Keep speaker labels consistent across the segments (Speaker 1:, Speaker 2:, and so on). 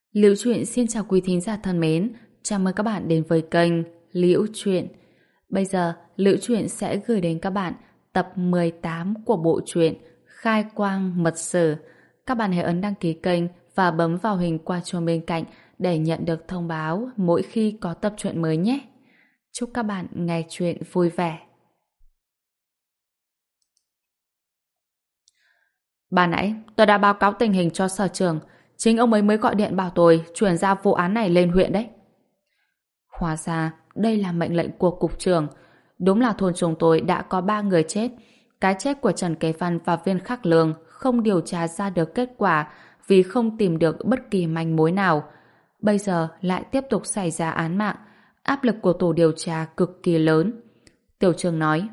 Speaker 1: Liễu Chuyện xin chào quý thính giả thân mến, chào mừng các bạn đến với kênh Liễu Chuyện. Bây giờ, Liễu Chuyện sẽ gửi đến các bạn tập 18 của bộ truyện Khai Quang Mật Sử. Các bạn hãy ấn đăng ký kênh và bấm vào hình quả chuông bên cạnh để nhận được thông báo mỗi khi có tập truyện mới nhé. Chúc các bạn nghe truyện vui vẻ. Ban nãy, tôi đã báo cáo tình hình cho sở trưởng. Chính ông ấy mới gọi điện bảo tôi chuyển giao vụ án này lên huyện đấy. Hóa ra, đây là mệnh lệnh của cục trưởng. Đúng là thôn chúng tôi đã có 3 người chết. Cái chết của Trần Kế Văn và Viên Khắc Lương không điều tra ra được kết quả vì không tìm được bất kỳ manh mối nào. Bây giờ lại tiếp tục xảy ra án mạng. Áp lực của tổ điều tra cực kỳ lớn. Tiểu Trương nói: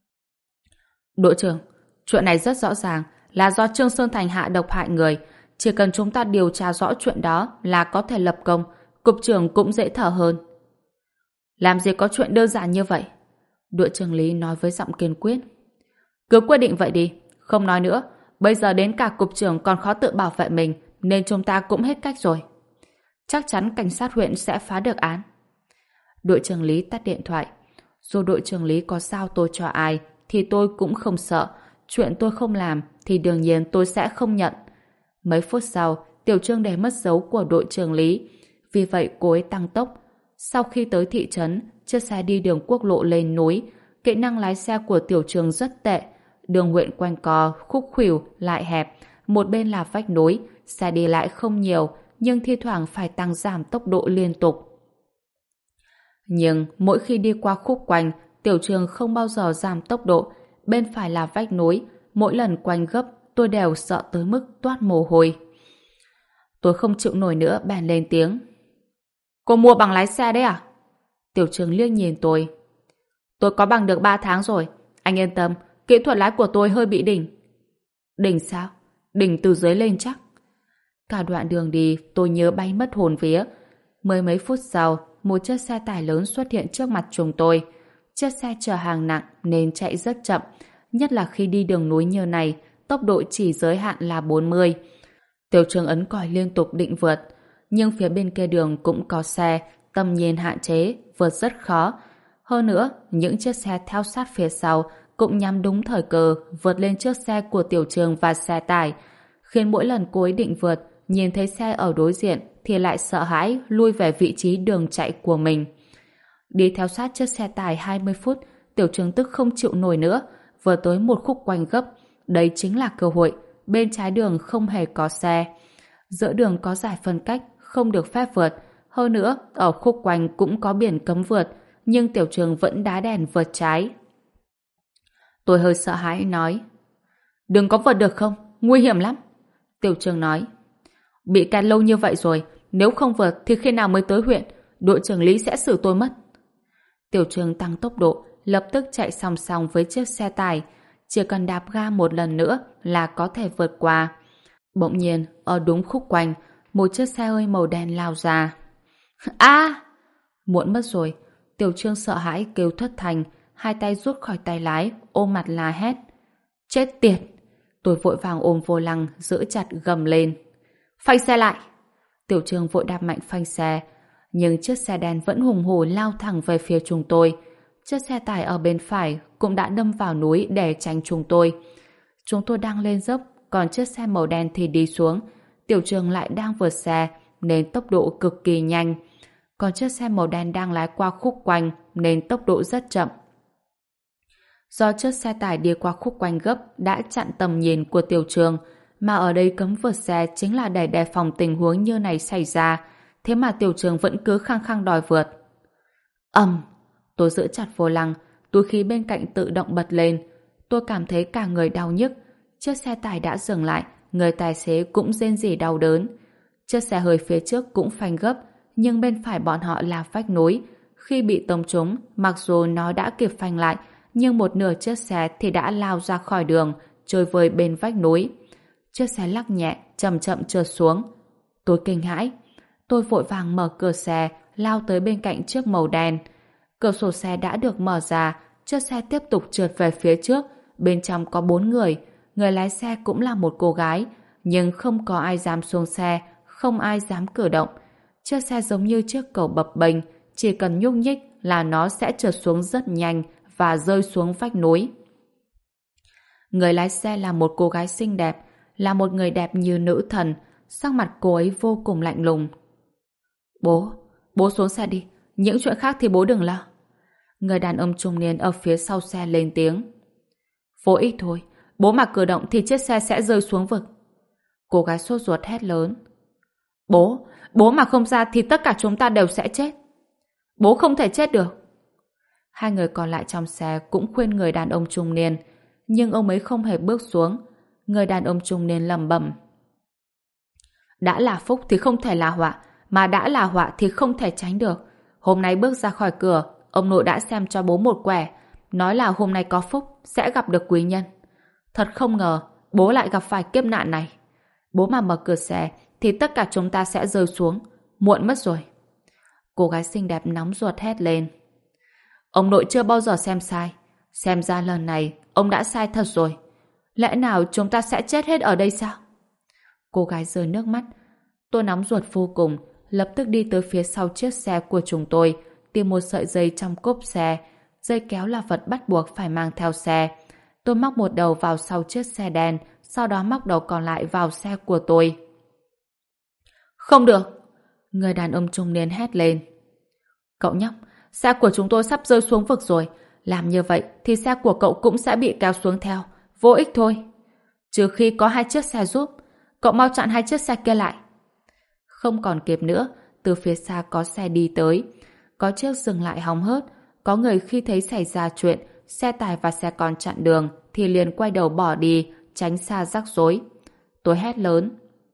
Speaker 1: Đội trưởng, chuyện này rất rõ ràng là do Trương Sơn Thành hạ độc hại người. Chỉ cần chúng ta điều tra rõ chuyện đó là có thể lập công, cục trưởng cũng dễ thở hơn. Làm gì có chuyện đơn giản như vậy? Đội trưởng Lý nói với giọng kiên quyết. Cứ quyết định vậy đi, không nói nữa. Bây giờ đến cả cục trưởng còn khó tự bảo vệ mình, nên chúng ta cũng hết cách rồi. Chắc chắn cảnh sát huyện sẽ phá được án. Đội trưởng Lý tắt điện thoại. Dù đội trưởng Lý có giao tôi cho ai thì tôi cũng không sợ. Chuyện tôi không làm thì đương nhiên tôi sẽ không nhận. Mấy phút sau, Tiểu Trương để mất dấu của đội trưởng Lý. Vì vậy cô ấy tăng tốc. Sau khi tới thị trấn, chiếc xe đi đường quốc lộ lên núi. Kỹ năng lái xe của Tiểu Trương rất tệ. Đường huyện quanh co, khúc khuỷu, lại hẹp. Một bên là vách núi, xe đi lại không nhiều, nhưng thi thoảng phải tăng giảm tốc độ liên tục. Nhưng mỗi khi đi qua khúc quanh, Tiểu Trương không bao giờ giảm tốc độ. Bên phải là vách núi, mỗi lần quanh gấp tôi đều sợ tới mức toát mồ hôi. Tôi không chịu nổi nữa bèn lên tiếng. Cô mua bằng lái xe đấy à? Tiểu Trương liếc nhìn tôi. Tôi có bằng được 3 tháng rồi. Anh yên tâm, kỹ thuật lái của tôi hơi bị đỉnh. Đỉnh sao? Đỉnh từ dưới lên chắc. Cả đoạn đường đi tôi nhớ bay mất hồn vía. Mới mấy phút sau, một chiếc xe tải lớn xuất hiện trước mặt chúng tôi. Chiếc xe chở hàng nặng nên chạy rất chậm, nhất là khi đi đường núi như này, tốc độ chỉ giới hạn là 40. Tiểu Trương ấn còi liên tục định vượt, nhưng phía bên kia đường cũng có xe, tầm nhìn hạn chế, vượt rất khó. Hơn nữa, những chiếc xe theo sát phía sau cũng nhắm đúng thời cơ vượt lên trước xe của Tiểu Trương và xe tải, khiến mỗi lần cô ấy định vượt, nhìn thấy xe ở đối diện thì lại sợ hãi lui về vị trí đường chạy của mình. Đi theo sát chiếc xe tải 20 phút, Tiểu Trương tức không chịu nổi nữa, vừa tới một khúc quanh gấp. Đây chính là cơ hội, bên trái đường không hề có xe. Giữa đường có giải phân cách, không được phép vượt. Hơn nữa, ở khúc quanh cũng có biển cấm vượt, nhưng Tiểu Trương vẫn đá đèn vượt trái. Tôi hơi sợ hãi nói: Đừng có vượt được không? Nguy hiểm lắm. Tiểu Trương nói: Bị kẹt lâu như vậy rồi, nếu không vượt thì khi nào mới tới huyện? Đội trưởng Lý sẽ xử tôi mất. Tiểu Trương tăng tốc độ, lập tức chạy song song với chiếc xe tải. Chỉ cần đạp ga một lần nữa là có thể vượt qua. Bỗng nhiên, ở đúng khúc quanh, một chiếc xe hơi màu đen lao ra. A! Muộn mất rồi. Tiểu Trương sợ hãi kêu thất thanh, hai tay rút khỏi tay lái, ôm mặt la hét. Chết tiệt! Tôi vội vàng ôm vô lăng, giữ chặt gầm lên. Phanh xe lại! Tiểu Trương vội đạp mạnh phanh xe, nhưng chiếc xe đen vẫn hùng hổ lao thẳng về phía chúng tôi. Chiếc xe tải ở bên phải cũng đã đâm vào núi để tránh chúng tôi. Chúng tôi đang lên dốc, còn chiếc xe màu đen thì đi xuống. Tiểu Trương lại đang vượt xe nên tốc độ cực kỳ nhanh. Còn chiếc xe màu đen đang lái qua khúc quanh nên tốc độ rất chậm. Do chiếc xe tải đi qua khúc quanh gấp đã chặn tầm nhìn của Tiểu Trương, mà ở đây cấm vượt xe chính là để đề phòng tình huống như này xảy ra. Thế mà Tiểu Trương vẫn cứ khăng khăng đòi vượt. Tôi giữ chặt vô lăng, túi khí bên cạnh tự động bật lên. Tôi cảm thấy cả người đau nhức. Chiếc xe tải đã dừng lại, người tài xế cũng rên rỉ đau đớn. Chiếc xe hơi phía trước cũng phanh gấp, nhưng bên phải bọn họ là vách núi. Khi bị tông trúng, mặc dù nó đã kịp phanh lại, nhưng một nửa chiếc xe thì đã lao ra khỏi đường, trôi vơi bên vách núi. Chiếc xe lắc nhẹ, chậm chậm trượt xuống. Tôi kinh hãi. Tôi vội vàng mở cửa xe, lao tới bên cạnh chiếc màu đen. Cửa sổ xe đã được mở ra, chiếc xe tiếp tục trượt về phía trước. Bên trong có 4 người, người lái xe cũng là một cô gái, nhưng không có ai dám xuống xe, không ai dám cử động. Chiếc xe giống như chiếc cầu bập bênh, chỉ cần nhúc nhích là nó sẽ trượt xuống rất nhanh và rơi xuống vách núi. Người lái xe là một cô gái xinh đẹp, là một người đẹp như nữ thần, sắc mặt cô ấy vô cùng lạnh lùng. Bố xuống xe đi, những chuyện khác thì bố đừng lo. Người đàn ông trung niên ở phía sau xe lên tiếng. Vô ích thôi, bố mà cử động thì chiếc xe sẽ rơi xuống vực. Cô gái sốt ruột hét lớn. Bố mà không ra thì tất cả chúng ta đều sẽ chết. Bố không thể chết được. Hai người còn lại trong xe cũng khuyên người đàn ông trung niên, nhưng ông ấy không hề bước xuống. Người đàn ông trung niên lẩm bẩm. Đã là phúc thì không thể là họa, mà đã là họa thì không thể tránh được. Hôm nay bước ra khỏi cửa, ông nội đã xem cho bố một quẻ, nói là hôm nay có phúc, sẽ gặp được quý nhân. Thật không ngờ, bố lại gặp phải kiếp nạn này. Bố mà mở cửa xe, thì tất cả chúng ta sẽ rơi xuống. Muộn mất rồi. Cô gái xinh đẹp nóng ruột hét lên. Ông nội chưa bao giờ xem sai. Xem ra lần này, ông đã sai thật rồi. Lẽ nào chúng ta sẽ chết hết ở đây sao? Cô gái rơi nước mắt. Tôi nóng ruột vô cùng, lập tức đi tới phía sau chiếc xe của chúng tôi, tìm một sợi dây trong cốp xe. Dây kéo là vật bắt buộc phải mang theo xe. Tôi móc một đầu vào sau chiếc xe đen, sau đó móc đầu còn lại vào xe của tôi. Không được! Người đàn ông trung niên hét lên. Cậu nhóc, xe của chúng tôi sắp rơi xuống vực rồi. Làm như vậy thì xe của cậu cũng sẽ bị kéo xuống theo. Vô ích thôi. Trừ khi có hai chiếc xe giúp. Cậu mau chặn hai chiếc xe kia lại. Không còn kịp nữa, từ phía xa có xe đi tới. Có chiếc dừng lại hóng hớt. Có người khi thấy xảy ra chuyện, xe tải và xe con chặn đường thì liền quay đầu bỏ đi, tránh xa rắc rối. Tôi hét lớn.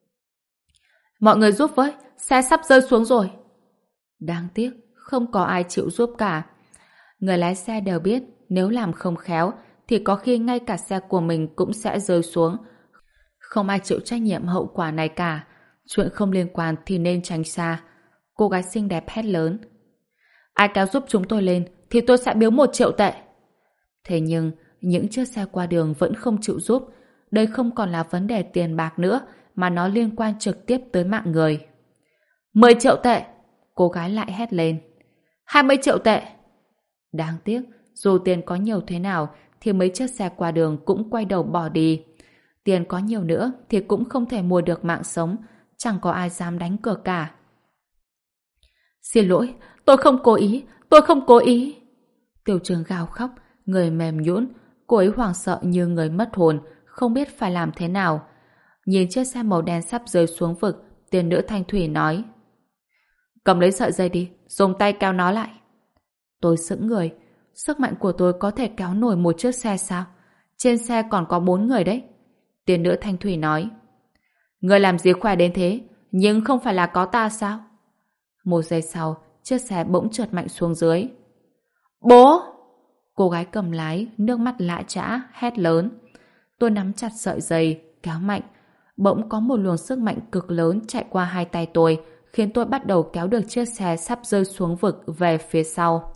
Speaker 1: Mọi người giúp với, xe sắp rơi xuống rồi. Đáng tiếc, không có ai chịu giúp cả. Người lái xe đều biết nếu làm không khéo thì có khi ngay cả xe của mình cũng sẽ rơi xuống. Không ai chịu trách nhiệm hậu quả này cả. Chuyện không liên quan thì nên tránh xa. Cô gái xinh đẹp hét lớn. Ai kéo giúp chúng tôi lên thì tôi sẽ biếu 1 triệu tệ. Thế nhưng những chiếc xe qua đường vẫn không chịu giúp. Đây không còn là vấn đề tiền bạc nữa mà nó liên quan trực tiếp tới mạng người. 10 triệu tệ! Cô gái lại hét lên. 20 triệu tệ! Đáng tiếc, dù tiền có nhiều thế nào thì mấy chiếc xe qua đường cũng quay đầu bỏ đi. Tiền có nhiều nữa thì cũng không thể mua được mạng sống. Chẳng có ai dám đánh cược cả. Xin lỗi, tôi không cố ý, tôi không cố ý. Tiểu Trường gào khóc, người mềm nhũn, cô ấy hoảng sợ như người mất hồn, không biết phải làm thế nào. Nhìn chiếc xe màu đen sắp rơi xuống vực, tiền nữ Thanh Thủy nói. Cầm lấy sợi dây đi, dùng tay kéo nó lại. Tôi sững người, sức mạnh của tôi có thể kéo nổi một chiếc xe sao? Trên xe còn có 4 người đấy. Tiền nữ Thanh Thủy nói. Người làm gì khỏe đến thế, nhưng không phải là có ta sao? Một giây sau, chiếc xe bỗng trượt mạnh xuống dưới. Bố! Cô gái cầm lái, nước mắt lã chã, hét lớn. Tôi nắm chặt sợi dây, kéo mạnh. Bỗng có một luồng sức mạnh cực lớn chạy qua hai tay tôi, khiến tôi bắt đầu kéo được chiếc xe sắp rơi xuống vực về phía sau.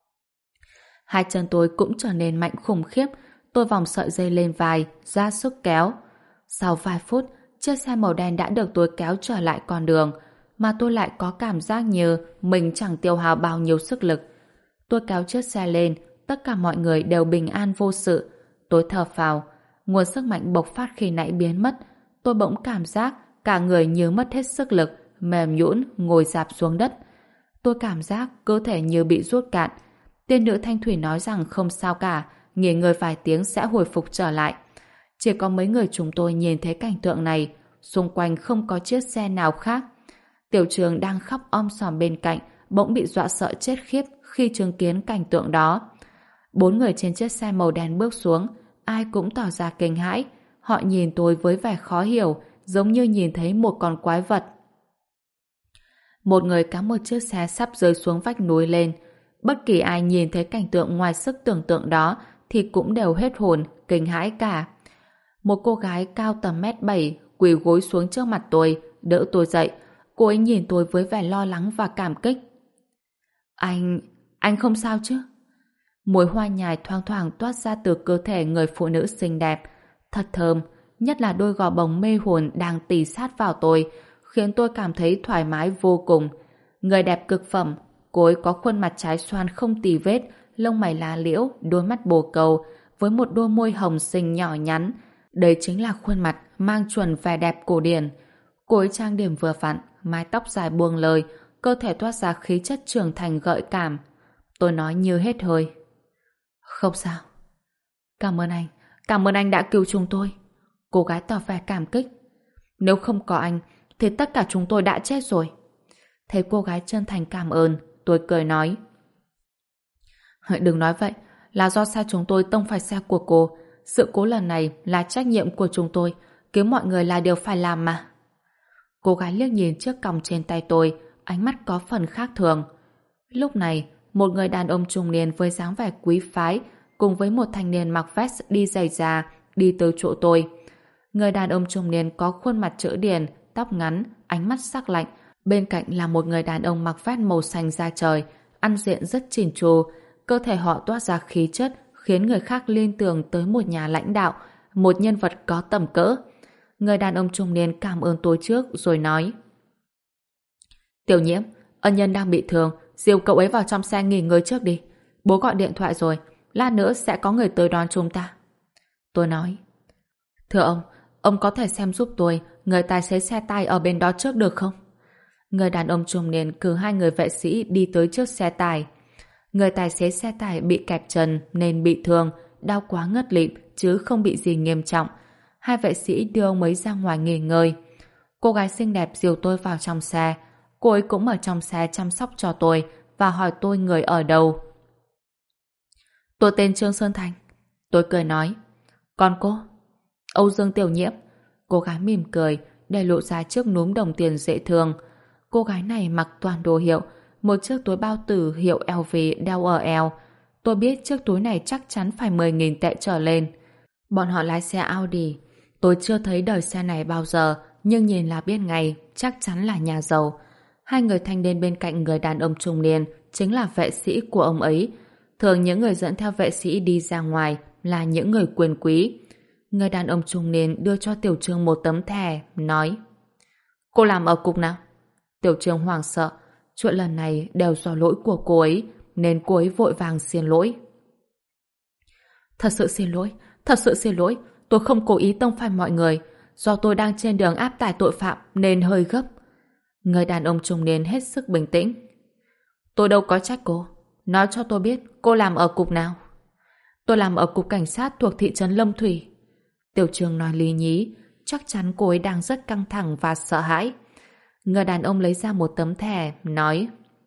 Speaker 1: Hai chân tôi cũng trở nên mạnh khủng khiếp. Tôi vòng sợi dây lên vai, ra sức kéo. Sau vài phút, chiếc xe màu đen đã được tôi kéo trở lại con đường, mà tôi lại có cảm giác như mình chẳng tiêu hao bao nhiêu sức lực. Tôi kéo chiếc xe lên, tất cả mọi người đều bình an vô sự. Tôi thở phào, nguồn sức mạnh bộc phát khi nãy biến mất. Tôi bỗng cảm giác cả người như mất hết sức lực, mềm nhũn ngồi rạp xuống đất. Tôi cảm giác cơ thể như bị rút cạn. Tiên nữ Thanh Thủy nói rằng không sao cả, nghỉ ngơi vài tiếng sẽ hồi phục trở lại. Chỉ có mấy người chúng tôi nhìn thấy cảnh tượng này, xung quanh không có chiếc xe nào khác. Tiểu Trường đang khóc om sòm bên cạnh, bỗng bị dọa sợ chết khiếp khi chứng kiến cảnh tượng đó. 4 người trên chiếc xe màu đen bước xuống, ai cũng tỏ ra kinh hãi. Họ nhìn tôi với vẻ khó hiểu, giống như nhìn thấy một con quái vật. Một người cắm một chiếc xe sắp rơi xuống vách núi lên. Bất kỳ ai nhìn thấy cảnh tượng ngoài sức tưởng tượng đó thì cũng đều hết hồn, kinh hãi cả. Một cô gái cao tầm 1m7 quỳ gối xuống trước mặt tôi, đỡ tôi dậy. Cô ấy nhìn tôi với vẻ lo lắng và cảm kích. Anh không sao chứ? Mùi hoa nhài thoang thoảng toát ra từ cơ thể người phụ nữ xinh đẹp. Thật thơm, nhất là đôi gò bồng mê hồn đang tì sát vào tôi, khiến tôi cảm thấy thoải mái vô cùng. Người đẹp cực phẩm, cô ấy có khuôn mặt trái xoan không tì vết, lông mày lá liễu, đôi mắt bồ câu, với một đôi môi hồng xinh nhỏ nhắn. Đây chính là khuôn mặt mang chuẩn vẻ đẹp cổ điển. Cô ấy trang điểm vừa vặn, mái tóc dài buông lơi, cơ thể toát ra khí chất trưởng thành gợi cảm. Tôi nói như hết hơi. Không sao. Cảm ơn anh đã cứu chúng tôi. Cô gái tỏ vẻ cảm kích. Nếu không có anh, thì tất cả chúng tôi đã chết rồi. Thấy cô gái chân thành cảm ơn, tôi cười nói. Đừng nói vậy, là do xe chúng tôi tông phải xe của cô. Sự cố lần này là trách nhiệm của chúng tôi, cứu mọi người là điều phải làm mà. Cô gái liếc nhìn chiếc còng trên tay tôi, ánh mắt có phần khác thường. Lúc này, một người đàn ông trung niên với dáng vẻ quý phái cùng với một thanh niên mặc vest đi giày da đi tới chỗ tôi. Người đàn ông trung niên có khuôn mặt chữ điển, tóc ngắn, ánh mắt sắc lạnh. Bên cạnh là một người đàn ông mặc vest màu xanh da trời, ăn diện rất chỉn chu, cơ thể họ toát ra khí chất khiến người khác liên tưởng tới một nhà lãnh đạo, một nhân vật có tầm cỡ. Người đàn ông trung niên cảm ơn tôi trước rồi nói: Tiểu Nhiễm, ân nhân đang bị thương, dìu cậu ấy vào trong xe nghỉ ngơi trước đi. Bố gọi điện thoại rồi, lát nữa sẽ có người tới đón chúng ta. Tôi nói: Thưa ông có thể xem giúp tôi người tài xế xe tải ở bên đó trước được không? Người đàn ông trung niên cử hai người vệ sĩ đi tới trước xe tải. Người tài xế xe tải bị kẹp chân nên bị thương, đau quá ngất lịm chứ không bị gì nghiêm trọng. Hai vệ sĩ đưa ông ấy ra ngoài nghỉ ngơi. Cô gái xinh đẹp dìu tôi vào trong xe. Cô ấy cũng ở trong xe chăm sóc cho tôi và hỏi tôi người ở đâu. Tôi tên Trương Sơn Thành. Tôi cười nói: Còn cô? Âu Dương Tiểu Nhiễm. Cô gái mỉm cười để lộ ra chiếc núm đồng tiền dễ thương. Cô gái này mặc toàn đồ hiệu, một chiếc túi bao tử hiệu LV đeo ở eo. Tôi biết chiếc túi này chắc chắn phải 10.000 tệ trở lên. Bọn họ lái xe Audi. Tôi chưa thấy đời xe này bao giờ, nhưng nhìn là biết ngay, chắc chắn là nhà giàu. Hai người thanh niên bên cạnh người đàn ông trung niên chính là vệ sĩ của ông ấy. Thường những người dẫn theo vệ sĩ đi ra ngoài là những người quyền quý. Người đàn ông trung niên đưa cho Tiểu Trương một tấm thẻ, nói: Cô làm ở cục nào? Tiểu Trương hoảng sợ. Chuyện lần này đều do lỗi của cô ấy, nên cô ấy vội vàng xin lỗi. Thật sự xin lỗi, tôi không cố ý tông phải mọi người, do tôi đang trên đường áp tải tội phạm nên hơi gấp. Người đàn ông trung niên hết sức bình tĩnh. Tôi đâu có trách cô, nói cho tôi biết cô làm ở cục nào. Tôi làm ở cục cảnh sát thuộc thị trấn Lâm Thủy. Tiểu Trương nói lý nhí, chắc chắn cô ấy đang rất căng thẳng và sợ hãi. Người đàn ông lấy ra một tấm thẻ, nói: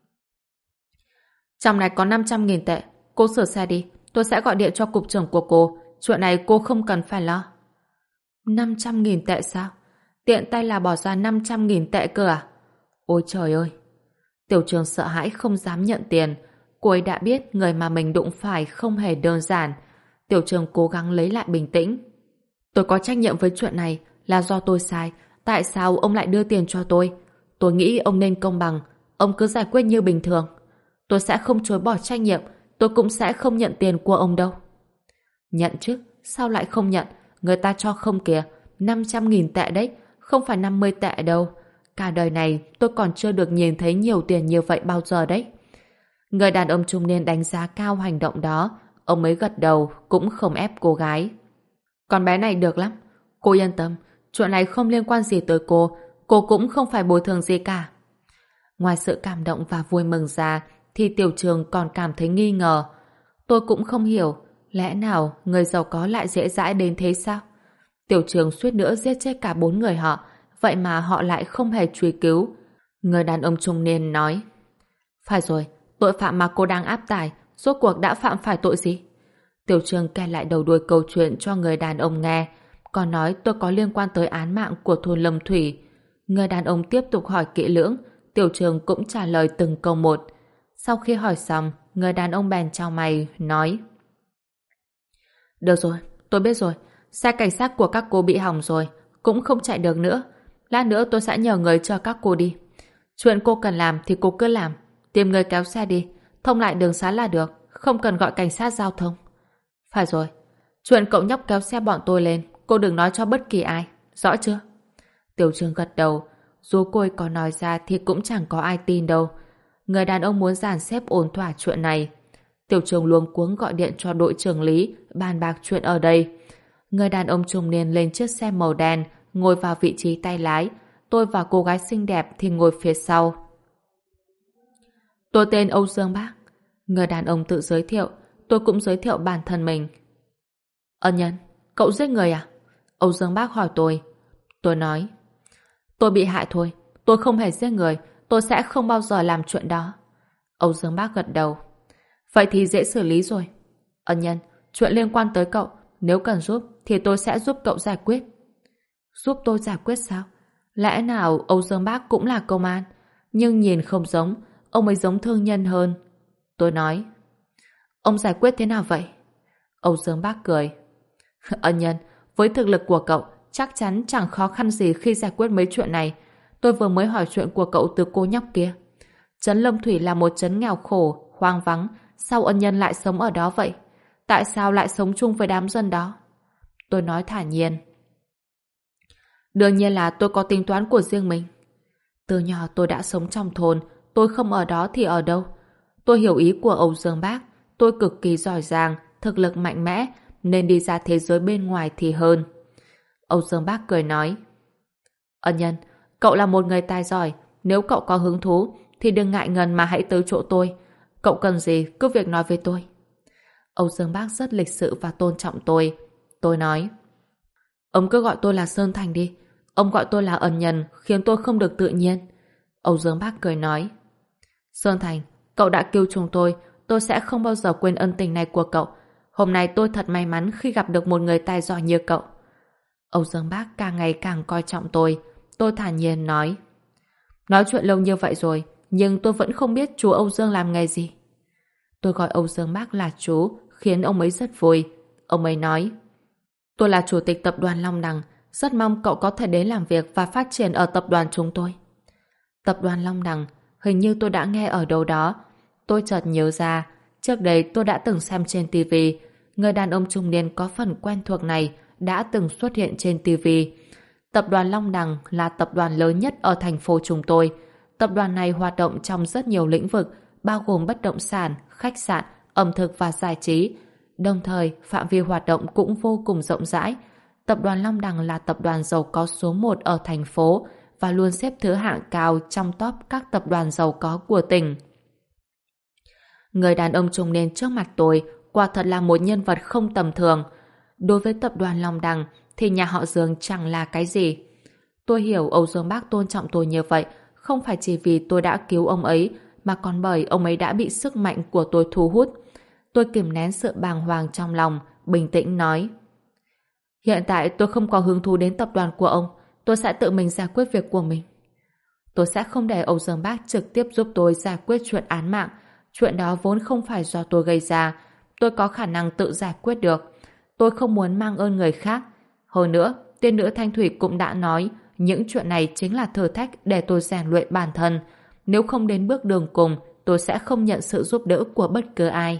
Speaker 1: Trong này có 500.000 tệ, cô sửa xe đi, tôi sẽ gọi điện cho cục trưởng của cô, chuyện này cô không cần phải lo. 500.000 tệ sao? Tiện tay là bỏ ra 500.000 tệ cơ à? Ôi trời ơi! Tiểu Trương sợ hãi không dám nhận tiền. Cô ấy đã biết người mà mình đụng phải không hề đơn giản. Tiểu Trương cố gắng lấy lại bình tĩnh. Tôi có trách nhiệm với chuyện này, là do tôi sai. Tại sao ông lại đưa tiền cho tôi? Tôi nghĩ ông nên công bằng. Ông cứ giải quyết như bình thường. Tôi sẽ không chối bỏ trách nhiệm. Tôi cũng sẽ không nhận tiền của ông đâu. Nhận chứ, sao lại không nhận? Người ta cho không kìa. 500.000 tệ đấy, không phải 50 tệ đâu. Cả đời này tôi còn chưa được nhìn thấy nhiều tiền như vậy bao giờ đấy. Người đàn ông trung niên đánh giá cao hành động đó. Ông ấy gật đầu, cũng không ép cô gái. Con bé này được lắm. Cô yên tâm, chuyện này không liên quan gì tới cô cũng không phải bồi thường gì cả. Ngoài sự cảm động và vui mừng ra, thì Tiểu Trương còn cảm thấy nghi ngờ. Tôi cũng không hiểu, lẽ nào người giàu có lại dễ dãi đến thế sao? Tiểu Trương suýt nữa giết chết cả 4 người họ, vậy mà họ lại không hề truy cứu. Người đàn ông trung niên nói: Phải rồi, tội phạm mà cô đang áp tải, rốt cuộc đã phạm phải tội gì? Tiểu Trương kể lại đầu đuôi câu chuyện cho người đàn ông nghe, còn nói tôi có liên quan tới án mạng của thôn Lâm Thủy. Người đàn ông tiếp tục hỏi kỹ lưỡng, Tiểu Trương cũng trả lời từng câu một. Sau khi hỏi xong, người đàn ông bèn chau mày, nói: Được rồi, tôi biết rồi. Xe cảnh sát của các cô bị hỏng rồi, cũng không chạy được nữa. Lát nữa tôi sẽ nhờ người cho các cô đi. Chuyện cô cần làm thì cô cứ làm. Tìm người kéo xe đi, thông lại đường xá là được, không cần gọi cảnh sát giao thông. Phải rồi, chuyện cậu nhóc kéo xe bọn tôi lên, cô đừng nói cho bất kỳ ai, rõ chưa? Tiểu Trương gật đầu. Dù cô ấy có nói ra thì cũng chẳng có ai tin đâu. Người đàn ông muốn dàn xếp ổn thỏa chuyện này. Tiểu Trường luống cuống gọi điện cho đội trưởng Lý bàn bạc chuyện ở đây. Người đàn ông trung niên lên chiếc xe màu đen, ngồi vào vị trí tay lái. Tôi và cô gái xinh đẹp thì ngồi phía sau. Tôi tên Âu Dương Bác. Người đàn ông tự giới thiệu. Tôi cũng giới thiệu bản thân mình. Ân Nhân, cậu giết người à? Âu Dương Bác hỏi tôi. Tôi nói, tôi bị hại thôi. Tôi không hề giết người. Tôi sẽ không bao giờ làm chuyện đó. Âu Dương Bác gật đầu. Vậy thì dễ xử lý rồi. Ân Nhân, chuyện liên quan tới cậu, nếu cần giúp thì tôi sẽ giúp cậu giải quyết. Giúp tôi giải quyết sao? Lẽ nào Âu Dương Bác cũng là công an? Nhưng nhìn không giống, ông ấy giống thương nhân hơn. Tôi nói, ông giải quyết thế nào vậy? Âu Dương Bác cười. Ân Nhân, với thực lực của cậu, chắc chắn chẳng khó khăn gì khi giải quyết mấy chuyện này. Tôi vừa mới hỏi chuyện của cậu từ cô nhóc kia. Trấn Lâm Thủy là một trấn nghèo khổ, hoang vắng. Sao Ân Nhân lại sống ở đó vậy? Tại sao lại sống chung với đám dân đó? Tôi nói thản nhiên. Đương nhiên là tôi có tính toán của riêng mình. Từ nhỏ tôi đã sống trong thôn, tôi không ở đó thì ở đâu? Tôi hiểu ý của Âu Dương Bác. Tôi cực kỳ giỏi giang, thực lực mạnh mẽ, nên đi ra thế giới bên ngoài thì hơn. Âu Dương Bác cười nói. Ân Nhân, cậu là một người tài giỏi. Nếu cậu có hứng thú, thì đừng ngại ngần mà hãy tới chỗ tôi. Cậu cần gì, cứ việc nói với tôi. Âu Dương Bác rất lịch sự và tôn trọng tôi. Tôi nói, ông cứ gọi tôi là Sơn Thành đi. Ông gọi tôi là Ân Nhân khiến tôi không được tự nhiên. Âu Dương Bác cười nói, Sơn Thành, cậu đã cứu chúng tôi sẽ không bao giờ quên ân tình này của cậu. Hôm nay tôi thật may mắn khi gặp được một người tài giỏi như cậu. Âu Dương Bác càng ngày càng coi trọng tôi. Tôi thản nhiên nói chuyện lâu như vậy rồi, nhưng tôi vẫn không biết chú Âu Dương làm nghề gì. Tôi gọi Âu Dương Bác là chú, khiến ông ấy rất vui. Ông ấy nói, tôi là chủ tịch tập đoàn Long Đằng, rất mong cậu có thể đến làm việc và phát triển ở tập đoàn chúng tôi. Tập đoàn Long Đằng, hình như tôi đã nghe ở đâu đó. Tôi chợt nhớ ra, trước đây tôi đã từng xem trên TV, người đàn ông trung niên có phần quen thuộc này đã từng xuất hiện trên TV. Tập đoàn Long Đằng là tập đoàn lớn nhất ở thành phố chúng tôi. Tập đoàn này hoạt động trong rất nhiều lĩnh vực, bao gồm bất động sản, khách sạn, ẩm thực và giải trí. Đồng thời, phạm vi hoạt động cũng vô cùng rộng rãi. Tập đoàn Long Đằng là tập đoàn giàu có số 1 ở thành phố và luôn xếp thứ hạng cao trong top các tập đoàn giàu có của tỉnh. Người đàn ông trung niên trước mặt tôi quả thật là một nhân vật không tầm thường. Đối với tập đoàn Long Đằng thì nhà họ Dương chẳng là cái gì. Tôi hiểu Âu Dương Bác tôn trọng tôi như vậy không phải chỉ vì tôi đã cứu ông ấy mà còn bởi ông ấy đã bị sức mạnh của tôi thu hút. Tôi kìm nén sự bàng hoàng trong lòng, bình tĩnh nói, hiện tại tôi không có hứng thú đến tập đoàn của ông, tôi sẽ tự mình giải quyết việc của mình. Tôi sẽ không để Âu Dương Bác trực tiếp giúp tôi giải quyết chuyện án mạng. Chuyện đó vốn không phải do tôi gây ra. Tôi có khả năng tự giải quyết được. Tôi không muốn mang ơn người khác. Hơn nữa, tiên nữ Thanh Thủy cũng đã nói những chuyện này chính là thử thách để tôi rèn luyện bản thân. Nếu không đến bước đường cùng, tôi sẽ không nhận sự giúp đỡ của bất cứ ai.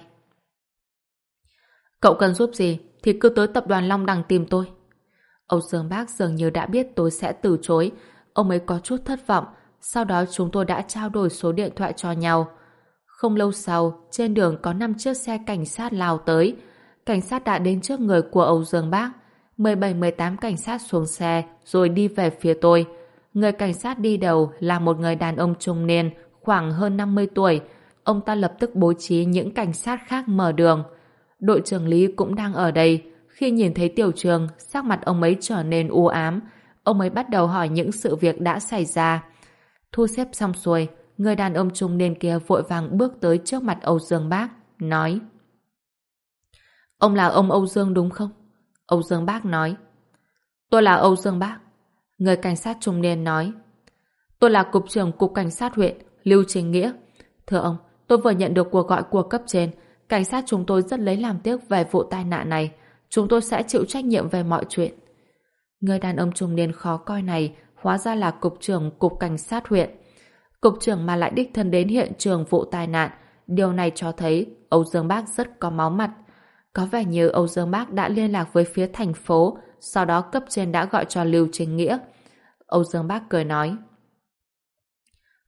Speaker 1: Cậu cần giúp gì thì cứ tới tập đoàn Long Đằng tìm tôi. Âu Dương Bác dường như đã biết tôi sẽ từ chối. Ông ấy có chút thất vọng. Sau đó chúng tôi đã trao đổi số điện thoại cho nhau. Không lâu sau, trên đường có 5 chiếc xe cảnh sát lao tới. Cảnh sát đã đến trước người của Âu Dương Bác. 17-18 cảnh sát xuống xe rồi đi về phía tôi. Người cảnh sát đi đầu là một người đàn ông trung niên khoảng hơn 50 tuổi. Ông ta lập tức bố trí những cảnh sát khác mở đường. Đội trưởng Lý cũng đang ở đây. Khi nhìn thấy Tiểu Trường, sắc mặt ông ấy trở nên u ám. Ông ấy bắt đầu hỏi những sự việc đã xảy ra. Thu xếp xong xuôi, người đàn ông trung niên kia vội vàng bước tới trước mặt Âu Dương Bác, nói, ông là ông Âu Dương đúng không? Âu Dương Bác nói, tôi là Âu Dương Bác. Người cảnh sát trung niên nói, tôi là cục trưởng cục cảnh sát huyện, Lưu Chính Nghĩa. Thưa ông, tôi vừa nhận được cuộc gọi của cấp trên. Cảnh sát chúng tôi rất lấy làm tiếc về vụ tai nạn này. Chúng tôi sẽ chịu trách nhiệm về mọi chuyện. Người đàn ông trung niên khó coi này hóa ra là cục trưởng cục cảnh sát huyện. Cục trưởng mà lại đích thân đến hiện trường vụ tai nạn. Điều này cho thấy Âu Dương Bác rất có máu mặt. Có vẻ như Âu Dương Bác đã liên lạc với phía thành phố, sau đó cấp trên đã gọi cho Lưu Chính Nghĩa. Âu Dương Bác cười nói,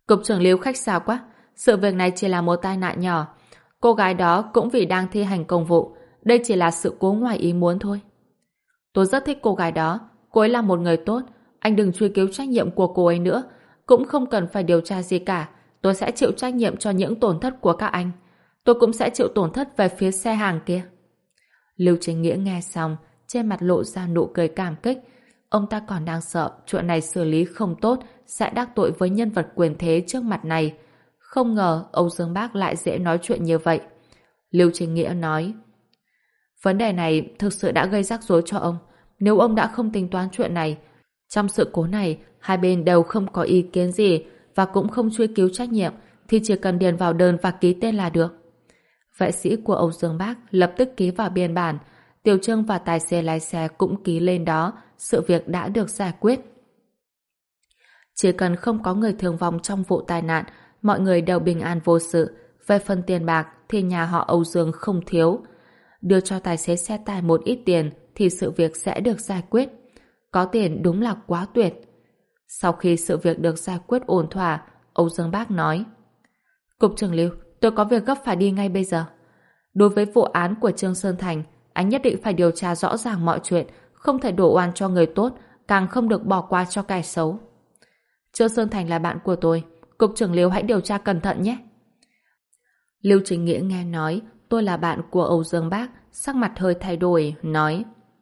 Speaker 1: Cục trưởng Lưu khách sáo quá, sự việc này chỉ là một tai nạn nhỏ. Cô gái đó cũng vì đang thi hành công vụ, đây chỉ là sự cố ngoài ý muốn thôi. Tôi rất thích cô gái đó, cô ấy là một người tốt, anh đừng truy cứu trách nhiệm của cô ấy nữa, cũng không cần phải điều tra gì cả, tôi sẽ chịu trách nhiệm cho những tổn thất của các anh. Tôi cũng sẽ chịu tổn thất về phía xe hàng kia. Lưu Chính Nghĩa nghe xong, trên mặt lộ ra nụ cười cảm kích. Ông ta còn đang sợ chuyện này xử lý không tốt sẽ đắc tội với nhân vật quyền thế trước mặt này. Không ngờ Âu Dương Bác lại dễ nói chuyện như vậy. Lưu Chính Nghĩa nói: vấn đề này thực sự đã gây rắc rối cho ông. Nếu ông đã không tính toán chuyện này, trong sự cố này hai bên đều không có ý kiến gì và cũng không truy cứu trách nhiệm, thì chỉ cần điền vào đơn và ký tên là được. Vệ sĩ của Âu Dương Bác lập tức ký vào biên bản. Tiểu Trương và tài xế lái xe cũng ký lên đó. Sự việc đã được giải quyết. Chỉ cần không có người thương vong trong vụ tai nạn, mọi người đều bình an vô sự. Về phần tiền bạc thì nhà họ Âu Dương không thiếu. Đưa cho tài xế xe tải một ít tiền thì sự việc sẽ được giải quyết. Có tiền đúng là quá tuyệt. Sau khi sự việc được giải quyết ổn thỏa, Âu Dương Bác nói: Cục trưởng Lưu, tôi có việc gấp phải đi ngay bây giờ. Đối với vụ án của Trương Sơn Thành, anh nhất định phải điều tra rõ ràng mọi chuyện, không thể đổ oan cho người tốt, càng không được bỏ qua cho kẻ xấu. Trương Sơn Thành là bạn của tôi, Cục trưởng Lưu hãy điều tra cẩn thận nhé. Lưu Chính Nghĩa nghe nói tôi là bạn của Âu Dương Bác, sắc mặt hơi thay đổi, nói: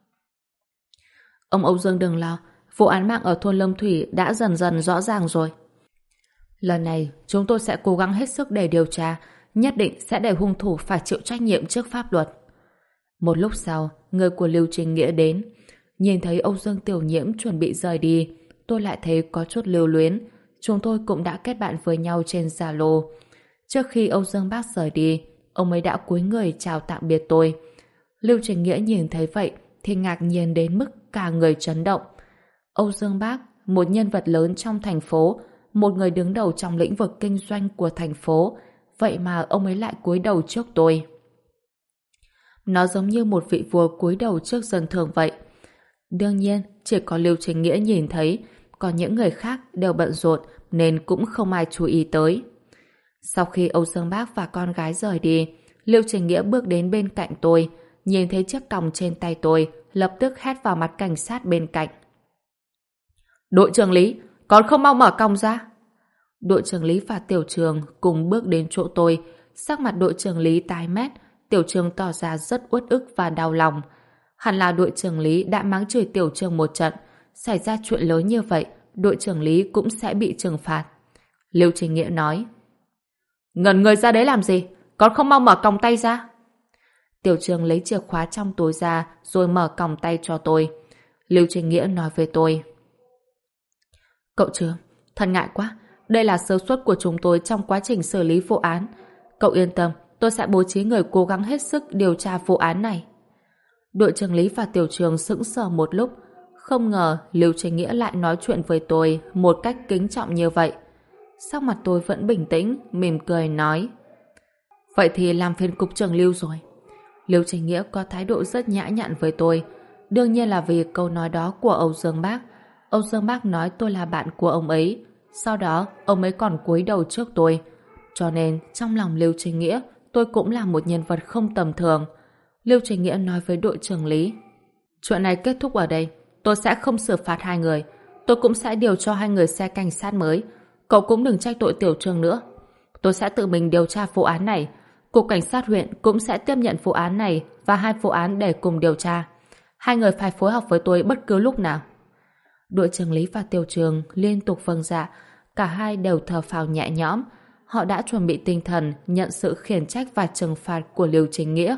Speaker 1: ông Âu Dương đừng lo, vụ án mạng ở thôn Lâm Thủy đã dần dần rõ ràng rồi. Lần này chúng tôi sẽ cố gắng hết sức để điều tra, nhất định sẽ để hung thủ phải chịu trách nhiệm trước pháp luật. Một lúc sau, người của Lưu Chính Nghĩa đến. Nhìn thấy Âu Dương Tiểu Nhiễm chuẩn bị rời đi, tôi lại thấy có chút lưu luyến. Chúng tôi cũng đã kết bạn với nhau trên Zalo. Trước khi Âu Dương Bác rời đi, ông ấy đã cúi người chào tạm biệt tôi. Lưu Chính Nghĩa nhìn thấy vậy thì ngạc nhiên đến mức cả người chấn động. Âu Dương Bác, một nhân vật lớn trong thành phố, một người đứng đầu trong lĩnh vực kinh doanh của thành phố, vậy mà ông ấy lại cúi đầu trước tôi. Nó giống như một vị vua cúi đầu trước dân thường vậy. Đương nhiên, chỉ có Lưu Chính Nghĩa nhìn thấy, còn những người khác đều bận rộn nên cũng không ai chú ý tới. Sau khi Âu Dương Bác và con gái rời đi, Lưu Chính Nghĩa bước đến bên cạnh tôi, nhìn thấy chiếc còng trên tay tôi, lập tức hét vào mặt cảnh sát bên cạnh. Đội trưởng Lý, còn không mau mở còng ra. Đội trưởng Lý và Tiểu Trường cùng bước đến chỗ tôi, sắc mặt đội trưởng Lý tái mét, Tiểu Trường tỏ ra rất uất ức và đau lòng. Hẳn là đội trưởng Lý đã mắng chửi Tiểu Trường một trận, xảy ra chuyện lớn như vậy, đội trưởng Lý cũng sẽ bị trừng phạt. Lưu Chính Nghĩa nói: ngẩn người ra đấy làm gì? Còn không mau mở còng tay ra. Tiểu Trường lấy chìa khóa trong túi ra rồi mở còng tay cho tôi. Lưu Chính Nghĩa nói với tôi: cậu Trường, thật ngại quá, đây là sơ suất của chúng tôi trong quá trình xử lý vụ án. Cậu yên tâm, tôi sẽ bố trí người cố gắng hết sức điều tra vụ án này. Đội trưởng Lý và Tiểu Trường sững sờ một lúc, không ngờ Lưu Chính Nghĩa lại nói chuyện với tôi một cách kính trọng như vậy. Sắc mặt tôi vẫn bình tĩnh, mỉm cười nói: vậy thì làm phiền cục trưởng Lưu rồi. Lưu Chính Nghĩa có thái độ rất nhã nhặn với tôi, đương nhiên là vì câu nói đó của Âu Dương Bác. Âu Dương Bác nói tôi là bạn của ông ấy, sau đó ông ấy còn cúi đầu trước tôi, cho nên trong lòng Lưu Chính Nghĩa tôi cũng là một nhân vật không tầm thường. Lưu Chính Nghĩa nói với đội trưởng Lý: chuyện này kết thúc ở đây, tôi sẽ không xử phạt hai người, tôi cũng sẽ điều cho hai người xe cảnh sát mới. Cậu cũng đừng trách tội Tiểu Trường nữa. Tôi sẽ tự mình điều tra vụ án này. Cục cảnh sát huyện cũng sẽ tiếp nhận vụ án này và hai vụ án để cùng điều tra. Hai người phải phối hợp với tôi bất cứ lúc nào. Đội trưởng Lý và Tiểu Trường liên tục vâng dạ, cả hai đều thở phào nhẹ nhõm. Họ đã chuẩn bị tinh thần nhận sự khiển trách và trừng phạt của Lưu Chính Nghĩa.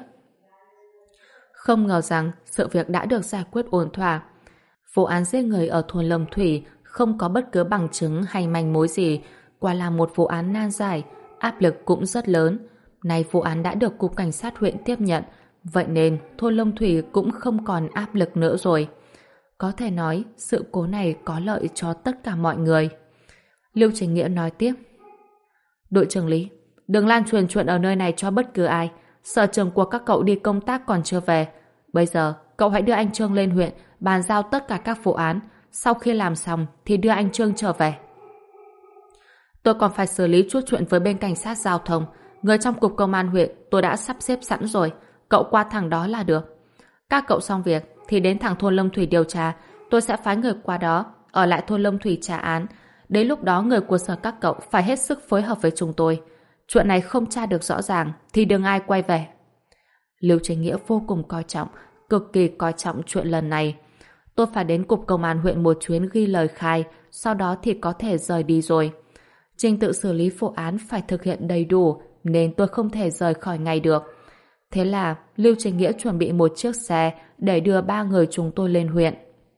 Speaker 1: Không ngờ rằng sự việc đã được giải quyết ổn thỏa. Vụ án giết người ở thôn Lâm Thủy không có bất cứ bằng chứng hay manh mối gì, quả là một vụ án nan giải, áp lực cũng rất lớn. Nay vụ án đã được Cục Cảnh sát huyện tiếp nhận, vậy nên thôn Lâm Thủy cũng không còn áp lực nữa rồi. Có thể nói sự cố này có lợi cho tất cả mọi người. Lưu Chính Nghĩa nói tiếp: đội trưởng Lý, đừng lan truyền chuyện ở nơi này cho bất cứ ai. Sở trường của các cậu đi công tác còn chưa về. Bây giờ cậu hãy đưa anh Trương lên huyện bàn giao tất cả các vụ án. Sau khi làm xong thì đưa anh Trương trở về. Tôi còn phải xử lý chút chuyện với bên cảnh sát giao thông. Người trong cục công an huyện tôi đã sắp xếp sẵn rồi. Cậu qua thẳng đó là được. Các cậu xong việc thì đến thẳng thôn Lâm Thủy điều tra. Tôi sẽ phái người qua đó, ở lại thôn Lâm Thủy trả án. Đến lúc đó người của sở các cậu phải hết sức phối hợp với chúng tôi. Chuyện này không tra được rõ ràng thì đừng ai quay về. Lưu Chính Nghĩa vô cùng coi trọng, cực kỳ coi trọng chuyện lần này. Tôi phải đến cục công an huyện một chuyến ghi lời khai, sau đó thì có thể rời đi rồi. Trình tự xử lý vụ án phải thực hiện đầy đủ, nên tôi không thể rời khỏi ngay được. Thế là Lưu Chính Nghĩa chuẩn bị một chiếc xe để đưa 3 người chúng tôi lên huyện.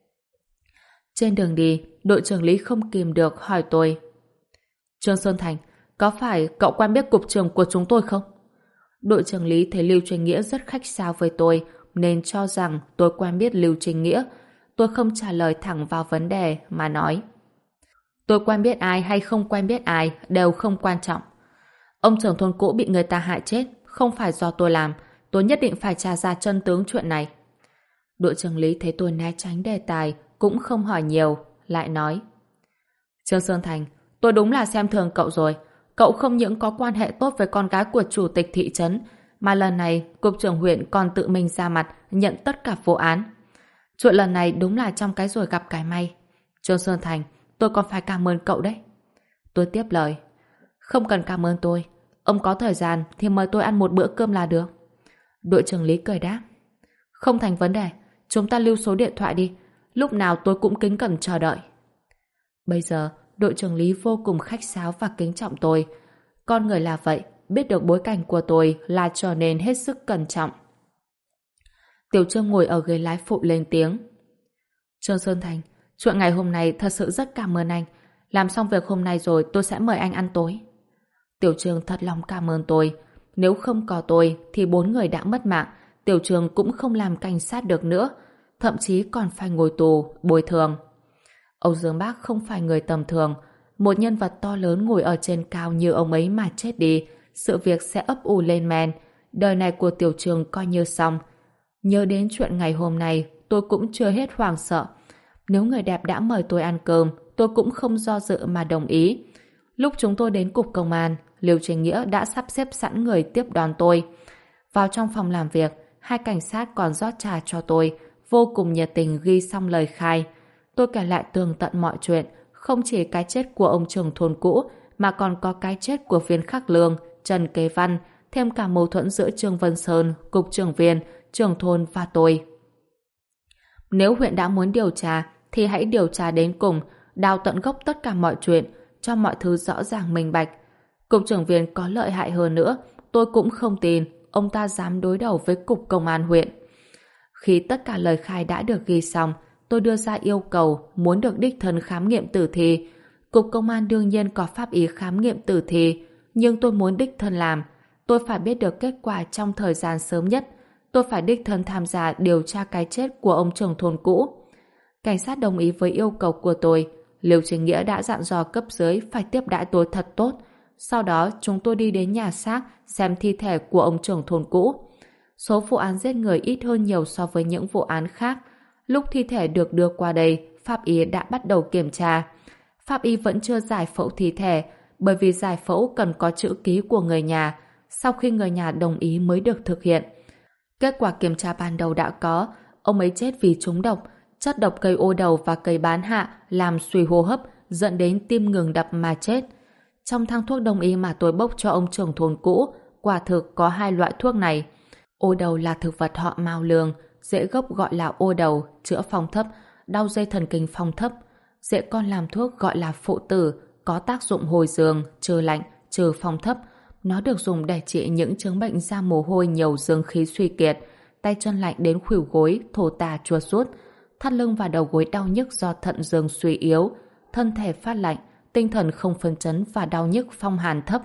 Speaker 1: Trên đường đi, đội trưởng Lý không kìm được hỏi tôi: Trương Sơn Thành, có phải cậu quen biết cục trưởng của chúng tôi không? Đội trưởng Lý thấy Lưu Chính Nghĩa rất khách sáo với tôi, nên cho rằng tôi quen biết Lưu Chính Nghĩa. Tôi không trả lời thẳng vào vấn đề mà nói: Tôi quen biết ai hay không quen biết ai đều không quan trọng. Ông trưởng thôn cũ bị người ta hại chết, không phải do tôi làm. Tôi nhất định phải tra ra chân tướng chuyện này. Đội trưởng Lý thấy tôi né tránh đề tài, cũng không hỏi nhiều, lại nói: Trương Sơn Thành, tôi đúng là xem thường cậu rồi. Cậu không những có quan hệ tốt với con gái của chủ tịch thị trấn, mà lần này cục trưởng huyện còn tự mình ra mặt nhận tất cả vụ án. Chuyện lần này đúng là trong cái rồi gặp cái may. Trương Sơn Thành, tôi còn phải cảm ơn cậu đấy. Tôi tiếp lời: Không cần cảm ơn tôi. Ông có thời gian thì mời tôi ăn một bữa cơm là được. Đội trưởng Lý cười đáp: Không thành vấn đề. Chúng ta lưu số điện thoại đi. Lúc nào tôi cũng kính cẩn chờ đợi. Bây giờ, đội trưởng Lý vô cùng khách sáo và kính trọng tôi. Con người là vậy, biết được bối cảnh của tôi là trở nên hết sức cẩn trọng. Tiểu Trương ngồi ở ghế lái phụ lên tiếng: Trương Sơn Thành, chuyện ngày hôm nay thật sự rất cảm ơn anh. Làm xong việc hôm nay rồi tôi sẽ mời anh ăn tối. Tiểu Trương thật lòng cảm ơn tôi. Nếu không có tôi thì 4 người đã mất mạng. Tiểu Trương cũng không làm cảnh sát được nữa. Thậm chí còn phải ngồi tù, bồi thường. Âu Dương Bác không phải người tầm thường. Một nhân vật to lớn ngồi ở trên cao như ông ấy mà chết đi, sự việc sẽ ấp ủ lên men. Đời này của Tiểu Trương coi như xong. Nhớ đến chuyện ngày hôm nay, tôi cũng chưa hết hoảng sợ. Nếu người đẹp đã mời tôi ăn cơm, tôi cũng không do dự mà đồng ý. Lúc chúng tôi đến cục công an, Lưu Chính Nghĩa đã sắp xếp sẵn người tiếp đón tôi. Vào trong phòng làm việc, 2 cảnh sát còn rót trà cho tôi, vô cùng nhiệt tình ghi xong lời khai. Tôi kể lại tường tận mọi chuyện, không chỉ cái chết của ông trưởng thôn cũ, mà còn có cái chết của Viên Khắc Lương, Trần Kế Văn, thêm cả mâu thuẫn giữa Trương Vân Sơn, cục trưởng viên, trưởng thôn và tôi. Nếu huyện đã muốn điều tra, thì hãy điều tra đến cùng, đào tận gốc tất cả mọi chuyện, cho mọi thứ rõ ràng minh bạch. Cục trưởng viên có lợi hại hơn nữa, tôi cũng không tin ông ta dám đối đầu với cục công an huyện. Khi tất cả lời khai đã được ghi xong, tôi đưa ra yêu cầu muốn được đích thân khám nghiệm tử thi. Cục công an đương nhiên có pháp ý khám nghiệm tử thi, nhưng tôi muốn đích thân làm. Tôi phải biết được kết quả trong thời gian sớm nhất. Tôi phải đích thân tham gia điều tra cái chết của ông trưởng thôn cũ. Cảnh sát đồng ý với yêu cầu của tôi. Lưu Chính Nghĩa đã dặn dò cấp dưới phải tiếp đãi tôi thật tốt. Sau đó chúng tôi đi đến nhà xác xem thi thể của ông trưởng thôn cũ. Số vụ án giết người ít hơn nhiều so với những vụ án khác. Lúc thi thể được đưa qua đây, pháp y đã bắt đầu kiểm tra. Pháp y vẫn chưa giải phẫu thi thể, bởi vì giải phẫu cần có chữ ký của người nhà. Sau khi người nhà đồng ý mới được thực hiện. Kết quả kiểm tra ban đầu đã có, ông ấy chết vì trúng độc. Chất độc cây ô đầu và cây bán hạ làm suy hô hấp, dẫn đến tim ngừng đập mà chết. Trong thang thuốc đông y mà tôi bốc cho ông trưởng thôn cũ, quả thực có 2 loại thuốc này. Ô đầu là thực vật họ mao lương, rễ gốc gọi là ô đầu, chữa phong thấp, đau dây thần kinh phong thấp. Rễ con làm thuốc gọi là phụ tử, có tác dụng hồi dương, trừ lạnh, trừ phong thấp. Nó được dùng để trị những chứng bệnh da mồ hôi nhiều dương khí suy kiệt, tay chân lạnh đến khuỷu gối, thổ tả chua suốt, thắt lưng và đầu gối đau nhức do thận dương suy yếu, thân thể phát lạnh, tinh thần không phấn chấn và đau nhức phong hàn thấp.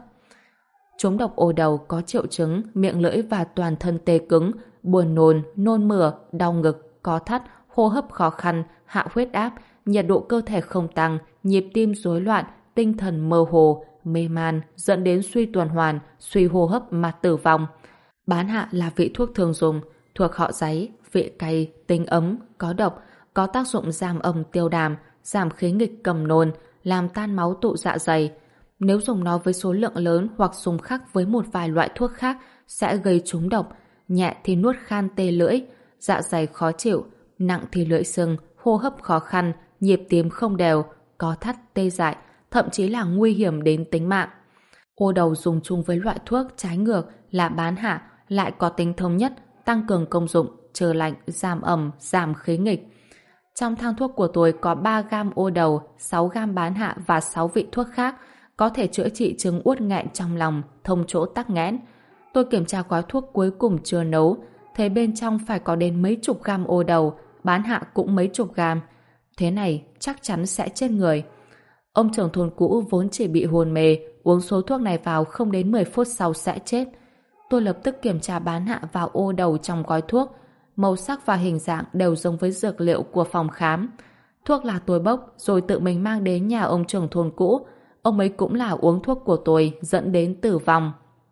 Speaker 1: Trúng độc ô đầu có triệu chứng miệng lưỡi và toàn thân tê cứng, buồn nôn, nôn mửa, đau ngực, có thắt, hô hấp khó khăn, hạ huyết áp, nhiệt độ cơ thể không tăng, nhịp tim rối loạn, tinh thần mơ hồ, mê man, dẫn đến suy tuần hoàn, suy hô hấp mà tử vong. Bán hạ là vị thuốc thường dùng, thuộc họ giấy, vị cay, tính ấm, có độc, có tác dụng giảm âm tiêu đàm, giảm khí nghịch cầm nôn, làm tan máu tụ dạ dày. Nếu dùng nó với số lượng lớn hoặc dùng khác với một vài loại thuốc khác sẽ gây trúng độc, nhẹ thì nuốt khan tê lưỡi, dạ dày khó chịu, nặng thì lưỡi sưng, hô hấp khó khăn, nhịp tim không đều, có thắt tê dại, thậm chí là nguy hiểm đến tính mạng. Ô đầu dùng chung với loại thuốc trái ngược là bán hạ lại có tính thống nhất, tăng cường công dụng, trừ lạnh, giảm ẩm, giảm khí nghịch. Trong thang thuốc của tôi có 3 gam ô đầu, 6 gam bán hạ và 6 vị thuốc khác, có thể chữa trị chứng uất nghẹn trong lòng, thông chỗ tắc nghẽn. Tôi kiểm tra gói thuốc cuối cùng chưa nấu, thấy bên trong phải có đến mấy chục gam ô đầu, bán hạ cũng mấy chục gam. Thế này chắc chắn sẽ chết người. Ông trưởng thôn cũ vốn chỉ bị hôn mê, uống số thuốc này vào không đến 10 phút sau sẽ chết. Tôi lập tức kiểm tra bán hạ vào ô đầu trong gói thuốc. Màu sắc và hình dạng đều giống với dược liệu của phòng khám. Thuốc là tôi bốc rồi tự mình mang đến nhà ông trưởng thôn cũ. Ông ấy cũng là uống thuốc của tôi dẫn đến tử vong.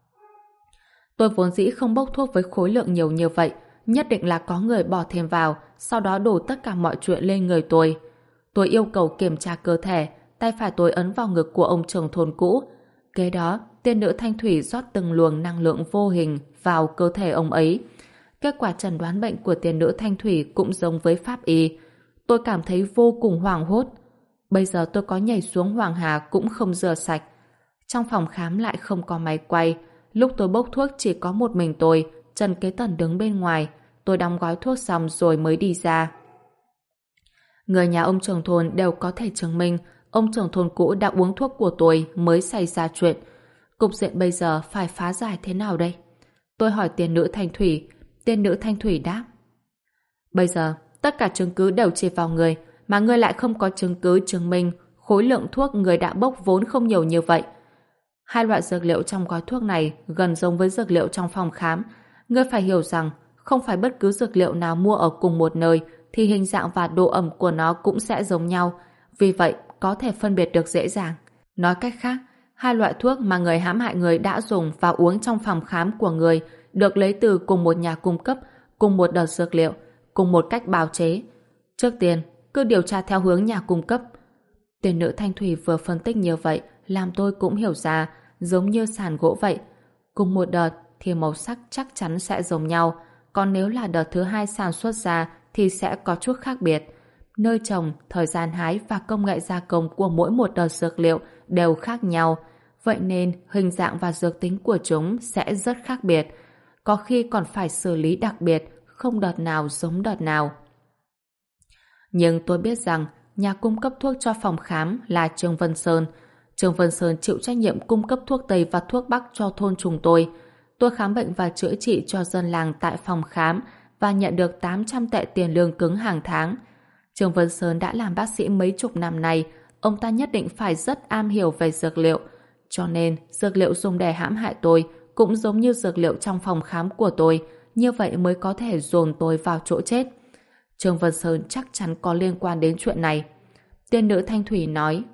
Speaker 1: Tôi vốn dĩ không bốc thuốc với khối lượng nhiều như vậy, nhất định là có người bỏ thêm vào, sau đó đổ tất cả mọi chuyện lên người tôi. Tôi yêu cầu kiểm tra cơ thể, tay phải tôi ấn vào ngực của ông trưởng thôn cũ. Kế đó, tiên nữ Thanh Thủy rót từng luồng năng lượng vô hình vào cơ thể ông ấy. Kết quả chẩn đoán bệnh của tiên nữ Thanh Thủy cũng giống với pháp y. Tôi cảm thấy vô cùng hoảng hốt. Bây giờ tôi có nhảy xuống Hoàng Hà cũng không rửa sạch. Trong phòng khám lại không có máy quay. Lúc tôi bốc thuốc chỉ có một mình tôi, Trần Kế Tần đứng bên ngoài. Tôi đóng gói thuốc xong rồi mới đi ra. Người nhà ông trưởng thôn đều có thể chứng minh ông trưởng thôn cũ đã uống thuốc của tôi mới xảy ra chuyện. Cục diện bây giờ phải phá giải thế nào đây? Tôi hỏi tiên nữ Thanh Thủy. Tiên nữ Thanh Thủy đáp: bây giờ tất cả chứng cứ đều chỉ vào người, mà ngươi lại không có chứng cứ chứng minh khối lượng thuốc người đã bốc vốn không nhiều như vậy. Hai loại dược liệu trong gói thuốc này gần giống với dược liệu trong phòng khám. Ngươi phải hiểu rằng không phải bất cứ dược liệu nào mua ở cùng một nơi thì hình dạng và độ ẩm của nó cũng sẽ giống nhau. Vì vậy, có thể phân biệt được dễ dàng. Nói cách khác, hai loại thuốc mà người hãm hại người đã dùng và uống trong phòng khám của người được lấy từ cùng một nhà cung cấp, cùng một đợt dược liệu, cùng một cách bào chế. Trước tiên, cứ điều tra theo hướng nhà cung cấp. Tiên nữ Thanh Thủy vừa phân tích như vậy, làm tôi cũng hiểu ra, giống như sàn gỗ vậy. Cùng một đợt thì màu sắc chắc chắn sẽ giống nhau, còn nếu là đợt thứ hai sản xuất ra thì sẽ có chút khác biệt. Nơi trồng, thời gian hái và công nghệ gia công của mỗi một đợt dược liệu đều khác nhau, vậy nên hình dạng và dược tính của chúng sẽ rất khác biệt. Có khi còn phải xử lý đặc biệt, không đợt nào giống đợt nào. Nhưng tôi biết rằng nhà cung cấp thuốc cho phòng khám là Trương Vân Sơn. Trương Vân Sơn chịu trách nhiệm cung cấp thuốc Tây và thuốc Bắc cho thôn chúng tôi. Tôi khám bệnh và chữa trị cho dân làng tại phòng khám và nhận được 800 tệ tiền lương cứng hàng tháng. Trương Vân Sơn đã làm bác sĩ mấy chục năm nay, ông ta nhất định phải rất am hiểu về dược liệu. Cho nên, dược liệu dùng để hãm hại tôi cũng giống như dược liệu trong phòng khám của tôi, như vậy mới có thể dồn tôi vào chỗ chết. Trương Vân Sơn chắc chắn có liên quan đến chuyện này. Tiên nữ Thanh Thủy nói: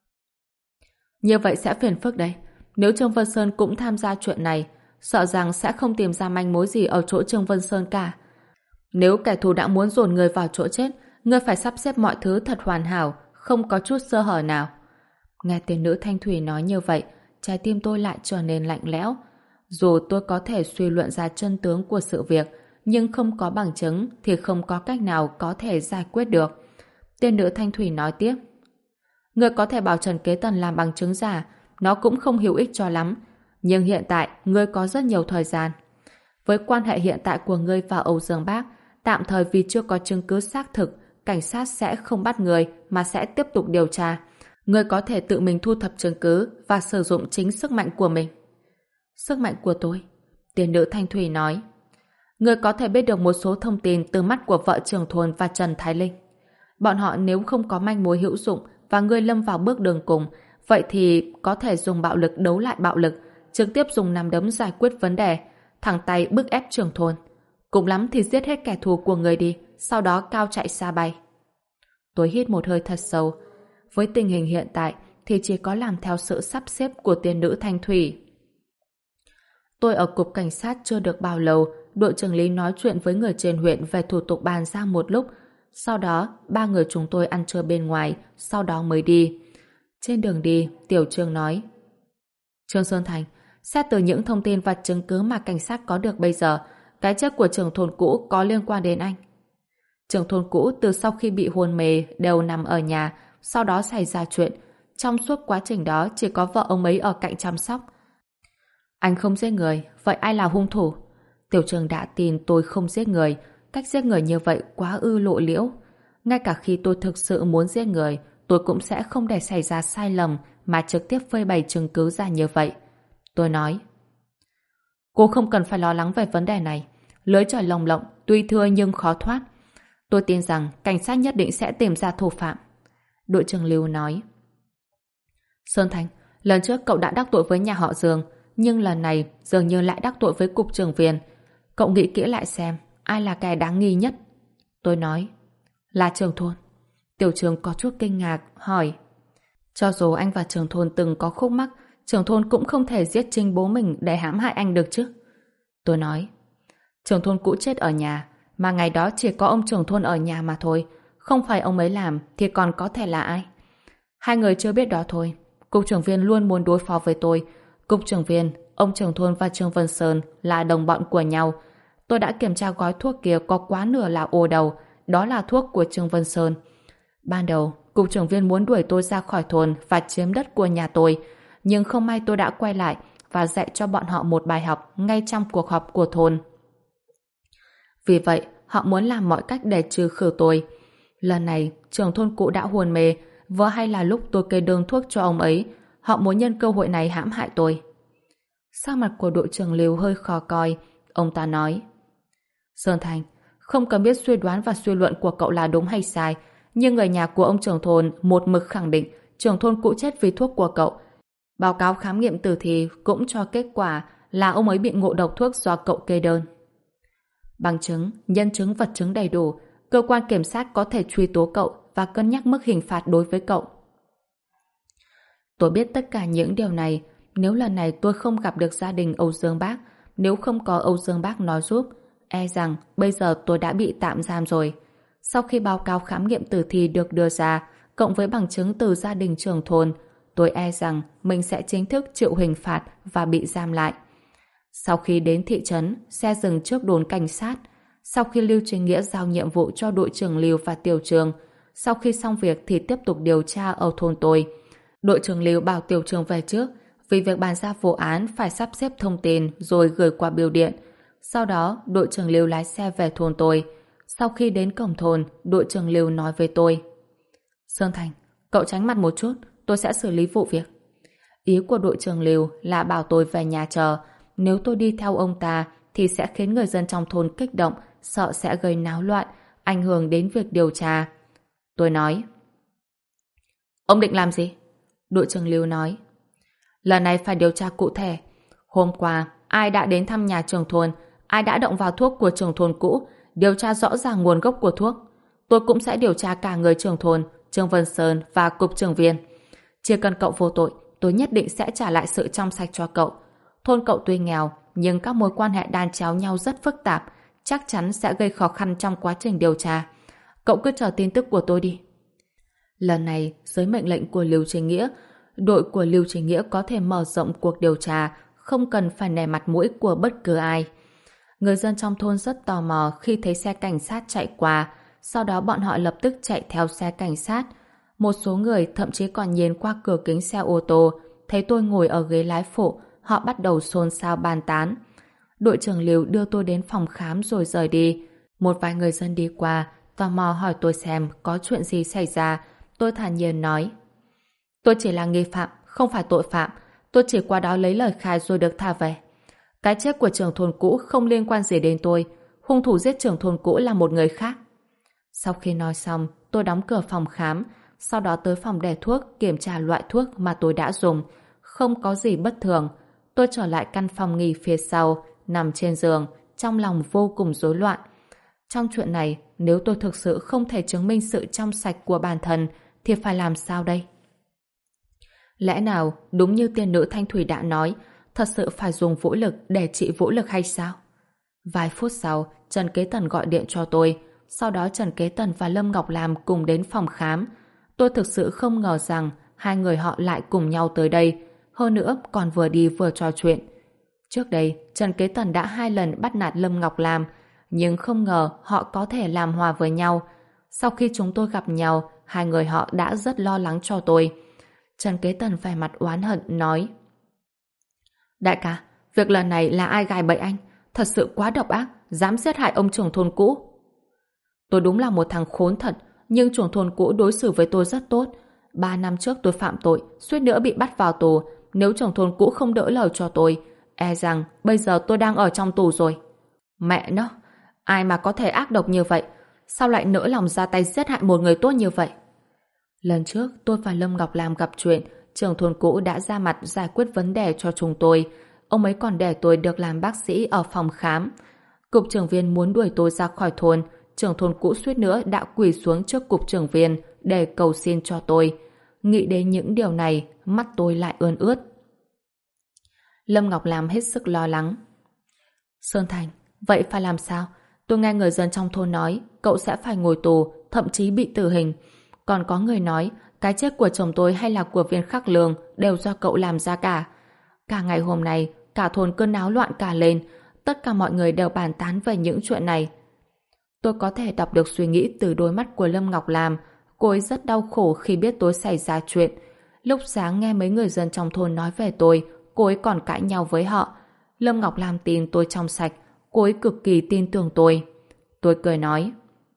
Speaker 1: như vậy sẽ phiền phức đấy. Nếu Trương Vân Sơn cũng tham gia chuyện này, sợ rằng sẽ không tìm ra manh mối gì ở chỗ Trương Vân Sơn cả. Nếu kẻ thù đã muốn dồn người vào chỗ chết, ngươi phải sắp xếp mọi thứ thật hoàn hảo, không có chút sơ hở nào. Nghe tiên nữ Thanh Thủy nói như vậy, trái tim tôi lại trở nên lạnh lẽo. Dù tôi có thể suy luận ra chân tướng của sự việc, nhưng không có bằng chứng thì không có cách nào có thể giải quyết được. Tiên nữ Thanh Thủy nói tiếp: ngươi có thể bảo Trần Kế Tần làm bằng chứng giả, nó cũng không hữu ích cho lắm. Nhưng hiện tại, ngươi có rất nhiều thời gian. Với quan hệ hiện tại của ngươi và Âu Dương Bác, tạm thời vì chưa có chứng cứ xác thực, cảnh sát sẽ không bắt ngươi mà sẽ tiếp tục điều tra. Ngươi có thể tự mình thu thập chứng cứ và sử dụng chính sức mạnh của mình. Sức mạnh của tôi? Tiên nữ Thanh Thủy nói: ngươi có thể biết được một số thông tin từ mắt của vợ trưởng thôn và Trần Thái Linh. Bọn họ nếu không có manh mối hữu dụng và ngươi lâm vào bước đường cùng, vậy thì có thể dùng bạo lực đấu lại bạo lực, trực tiếp dùng nắm đấm giải quyết vấn đề, thẳng tay bức ép trưởng thôn. Cùng lắm thì giết hết kẻ thù của người đi, sau đó cao chạy xa bay. Tôi hít một hơi thật sâu. Với tình hình hiện tại thì chỉ có làm theo sự sắp xếp của tiên nữ Thanh Thủy. Tôi ở cục cảnh sát chưa được bao lâu, đội trưởng lý nói chuyện với người trên huyện về thủ tục bàn giao một lúc. Sau đó, ba người chúng tôi ăn trưa bên ngoài, sau đó mới đi. Trên đường đi, Tiểu Trương nói: Trương Sơn Thành, xét từ những thông tin và chứng cứ mà cảnh sát có được bây giờ, cái chết của trưởng thôn cũ có liên quan đến anh. Trưởng thôn cũ từ sau khi bị hôn mê đều nằm ở nhà, sau đó xảy ra chuyện. Trong suốt quá trình đó chỉ có vợ ông ấy ở cạnh chăm sóc. Anh không giết người, vậy ai là hung thủ? Tiểu Trường đã tin tôi không giết người, cách giết người như vậy quá ư lộ liễu. Ngay cả khi tôi thực sự muốn giết người, tôi cũng sẽ không để xảy ra sai lầm mà trực tiếp phơi bày chứng cứ ra như vậy. Tôi nói, cô không cần phải lo lắng về vấn đề này. Lưới trời lồng lộng, tuy thưa nhưng khó thoát. Tôi tin rằng cảnh sát nhất định sẽ tìm ra thủ phạm. Đội trưởng Lưu nói, Sơn Thành, lần trước cậu đã đắc tội với nhà họ Dương, nhưng lần này dường như lại đắc tội với cục trưởng Viên. Cậu nghĩ kỹ lại xem, ai là kẻ đáng nghi nhất? Tôi nói, là trưởng thôn. Tiểu Trường có chút kinh ngạc, hỏi, cho dù anh và trưởng thôn từng có khúc mắc, trưởng thôn cũng không thể giết chính bố mình để hãm hại anh được chứ? Tôi nói, trưởng thôn cũ chết ở nhà, mà ngày đó chỉ có ông trưởng thôn ở nhà mà thôi. Không phải ông ấy làm thì còn có thể là ai? Hai người chưa biết đó thôi. Cục trưởng Viên luôn muốn đối phó với tôi. Cục trưởng Viên, ông trưởng thôn và Trương Vân Sơn là đồng bọn của nhau. Tôi đã kiểm tra gói thuốc kia có quá nửa là ô đầu. Đó là thuốc của Trương Vân Sơn. Ban đầu, cục trưởng Viên muốn đuổi tôi ra khỏi thôn và chiếm đất của nhà tôi. Nhưng không may tôi đã quay lại và dạy cho bọn họ một bài học ngay trong cuộc họp của thôn. Vì vậy, họ muốn làm mọi cách để trừ khử tôi. Lần này, trưởng thôn cũ đã hôn mê, vừa hay là lúc tôi kê đơn thuốc cho ông ấy. Họ muốn nhân cơ hội này hãm hại tôi. Sắc mặt của đội trưởng Lưu hơi khó coi. Ông ta nói, Sơn Thành, không cần biết suy đoán và suy luận của cậu là đúng hay sai, nhưng người nhà của ông trưởng thôn một mực khẳng định trưởng thôn cũ chết vì thuốc của cậu. Báo cáo khám nghiệm tử thi cũng cho kết quả là ông ấy bị ngộ độc thuốc do cậu kê đơn. Bằng chứng, nhân chứng, vật chứng đầy đủ, cơ quan kiểm sát có thể truy tố cậu và cân nhắc mức hình phạt đối với cậu. Tôi biết tất cả những điều này. Nếu lần này tôi không gặp được gia đình Âu Dương Bác, nếu không có Âu Dương Bác nói giúp, e rằng bây giờ tôi đã bị tạm giam rồi. Sau khi báo cáo khám nghiệm tử thi được đưa ra, cộng với bằng chứng từ gia đình trưởng thôn, tôi e rằng mình sẽ chính thức chịu hình phạt và bị giam lại. Sau khi đến thị trấn, xe dừng trước đồn cảnh sát. Sau khi Lưu Chính Nghĩa giao nhiệm vụ cho đội trưởng Lưu và Tiểu Trường, sau khi xong việc thì tiếp tục điều tra ở thôn tôi. Đội trưởng Lưu bảo Tiểu Trường về trước, vì việc bàn giao vụ án phải sắp xếp thông tin rồi gửi qua bưu điện. Sau đó, đội trưởng Lưu lái xe về thôn tôi. Sau khi đến cổng thôn, đội trưởng Lưu nói với tôi, Sơn Thành, cậu tránh mặt một chút, tôi sẽ xử lý vụ việc. Ý của đội trưởng Lưu là bảo tôi về nhà chờ. Nếu tôi đi theo ông ta thì sẽ khiến người dân trong thôn kích động, sợ sẽ gây náo loạn, ảnh hưởng đến việc điều tra. Tôi nói, ông định làm gì? Đội trưởng Lưu nói, lần này phải điều tra cụ thể. Hôm qua, ai đã đến thăm nhà trưởng thôn, ai đã động vào thuốc của trưởng thôn cũ, điều tra rõ ràng nguồn gốc của thuốc. Tôi cũng sẽ điều tra cả người trưởng thôn, Trương Vân Sơn và cục trưởng Viên. Chỉ cần cậu vô tội, tôi nhất định sẽ trả lại sự trong sạch cho cậu. Thôn cậu tuy nghèo, nhưng các mối quan hệ đan chéo nhau rất phức tạp, chắc chắn sẽ gây khó khăn trong quá trình điều tra. Cậu cứ chờ tin tức của tôi đi. Lần này, dưới mệnh lệnh của Lưu Chính Nghĩa, đội của Lưu Chính Nghĩa có thể mở rộng cuộc điều tra, không cần phải nể mặt mũi của bất cứ ai. Người dân trong thôn rất tò mò khi thấy xe cảnh sát chạy qua, sau đó bọn họ lập tức chạy theo xe cảnh sát. Một số người thậm chí còn nhìn qua cửa kính xe ô tô, thấy tôi ngồi ở ghế lái phụ, họ bắt đầu xôn xao bàn tán. Đội trưởng Lưu đưa tôi đến phòng khám rồi rời đi. Một vài người dân đi qua, tò mò hỏi tôi xem có chuyện gì xảy ra. Tôi thản nhiên nói, tôi chỉ là nghi phạm, không phải tội phạm. Tôi chỉ qua đó lấy lời khai rồi được thả về. Cái chết của trưởng thôn cũ không liên quan gì đến tôi. Hung thủ giết trưởng thôn cũ là một người khác. Sau khi nói xong, tôi đóng cửa phòng khám, sau đó tới phòng để thuốc kiểm tra loại thuốc mà tôi đã dùng. Không có gì bất thường. Tôi trở lại căn phòng nghỉ phía sau, nằm trên giường, trong lòng vô cùng rối loạn. Trong chuyện này, nếu tôi thực sự không thể chứng minh sự trong sạch của bản thân, thì phải làm sao đây? Lẽ nào, đúng như tiên nữ Thanh Thủy đã nói, thật sự phải dùng vũ lực để trị vũ lực hay sao? Vài phút sau, Trần Kế Tần gọi điện cho tôi. Sau đó Trần Kế Tần và Lâm Ngọc Lam cùng đến phòng khám. Tôi thực sự không ngờ rằng hai người họ lại cùng nhau tới đây. hơn nữa còn vừa đi vừa trò chuyện. Trước đây, Trần Kế Tần đã 2 lần bắt nạt Lâm Ngọc Lam, nhưng không ngờ họ có thể làm hòa với nhau. Sau khi chúng tôi gặp nhau, hai người họ đã rất lo lắng cho tôi. Trần Kế Tần vẻ mặt oán hận nói: Đại ca, việc lần này là ai gài bẫy anh? Thật sự quá độc ác, dám giết hại ông trưởng thôn cũ. Tôi đúng là một thằng khốn thật, nhưng trưởng thôn cũ đối xử với tôi rất tốt. 3 năm trước tôi phạm tội, suýt nữa bị bắt vào tù. Nếu trưởng thôn cũ không đỡ lời cho tôi, e rằng bây giờ tôi đang ở trong tù rồi. Mẹ nó, ai mà có thể ác độc như vậy? Sao lại nỡ lòng ra tay giết hại một người tốt như vậy? Lần trước tôi và Lâm Ngọc Lam gặp chuyện, trưởng thôn cũ đã ra mặt giải quyết vấn đề cho chúng tôi. Ông ấy còn để tôi được làm bác sĩ ở phòng khám. Cục trưởng viên muốn đuổi tôi ra khỏi thôn, trưởng thôn cũ suýt nữa đã quỳ xuống trước cục trưởng viên để cầu xin cho tôi. Nghĩ đến những điều này, mắt tôi lại ươn ướt. Lâm Ngọc Lam hết sức lo lắng. Sơn Thành, vậy phải làm sao? Tôi nghe người dân trong thôn nói cậu sẽ phải ngồi tù, thậm chí bị tử hình. Còn có người nói cái chết của chồng tôi hay là của Viên Khắc Lương đều do cậu làm ra cả. Cả ngày hôm nay, cả thôn cứ náo loạn cả lên. Tất cả mọi người đều bàn tán về những chuyện này. Tôi có thể đọc được suy nghĩ từ đôi mắt của Lâm Ngọc Lam. Cô ấy rất đau khổ khi biết tôi xảy ra chuyện. Lúc sáng nghe mấy người dân trong thôn nói về tôi, cô ấy còn cãi nhau với họ. Lâm Ngọc Lam tin tôi trong sạch, cô ấy cực kỳ tin tưởng tôi. Tôi cười nói: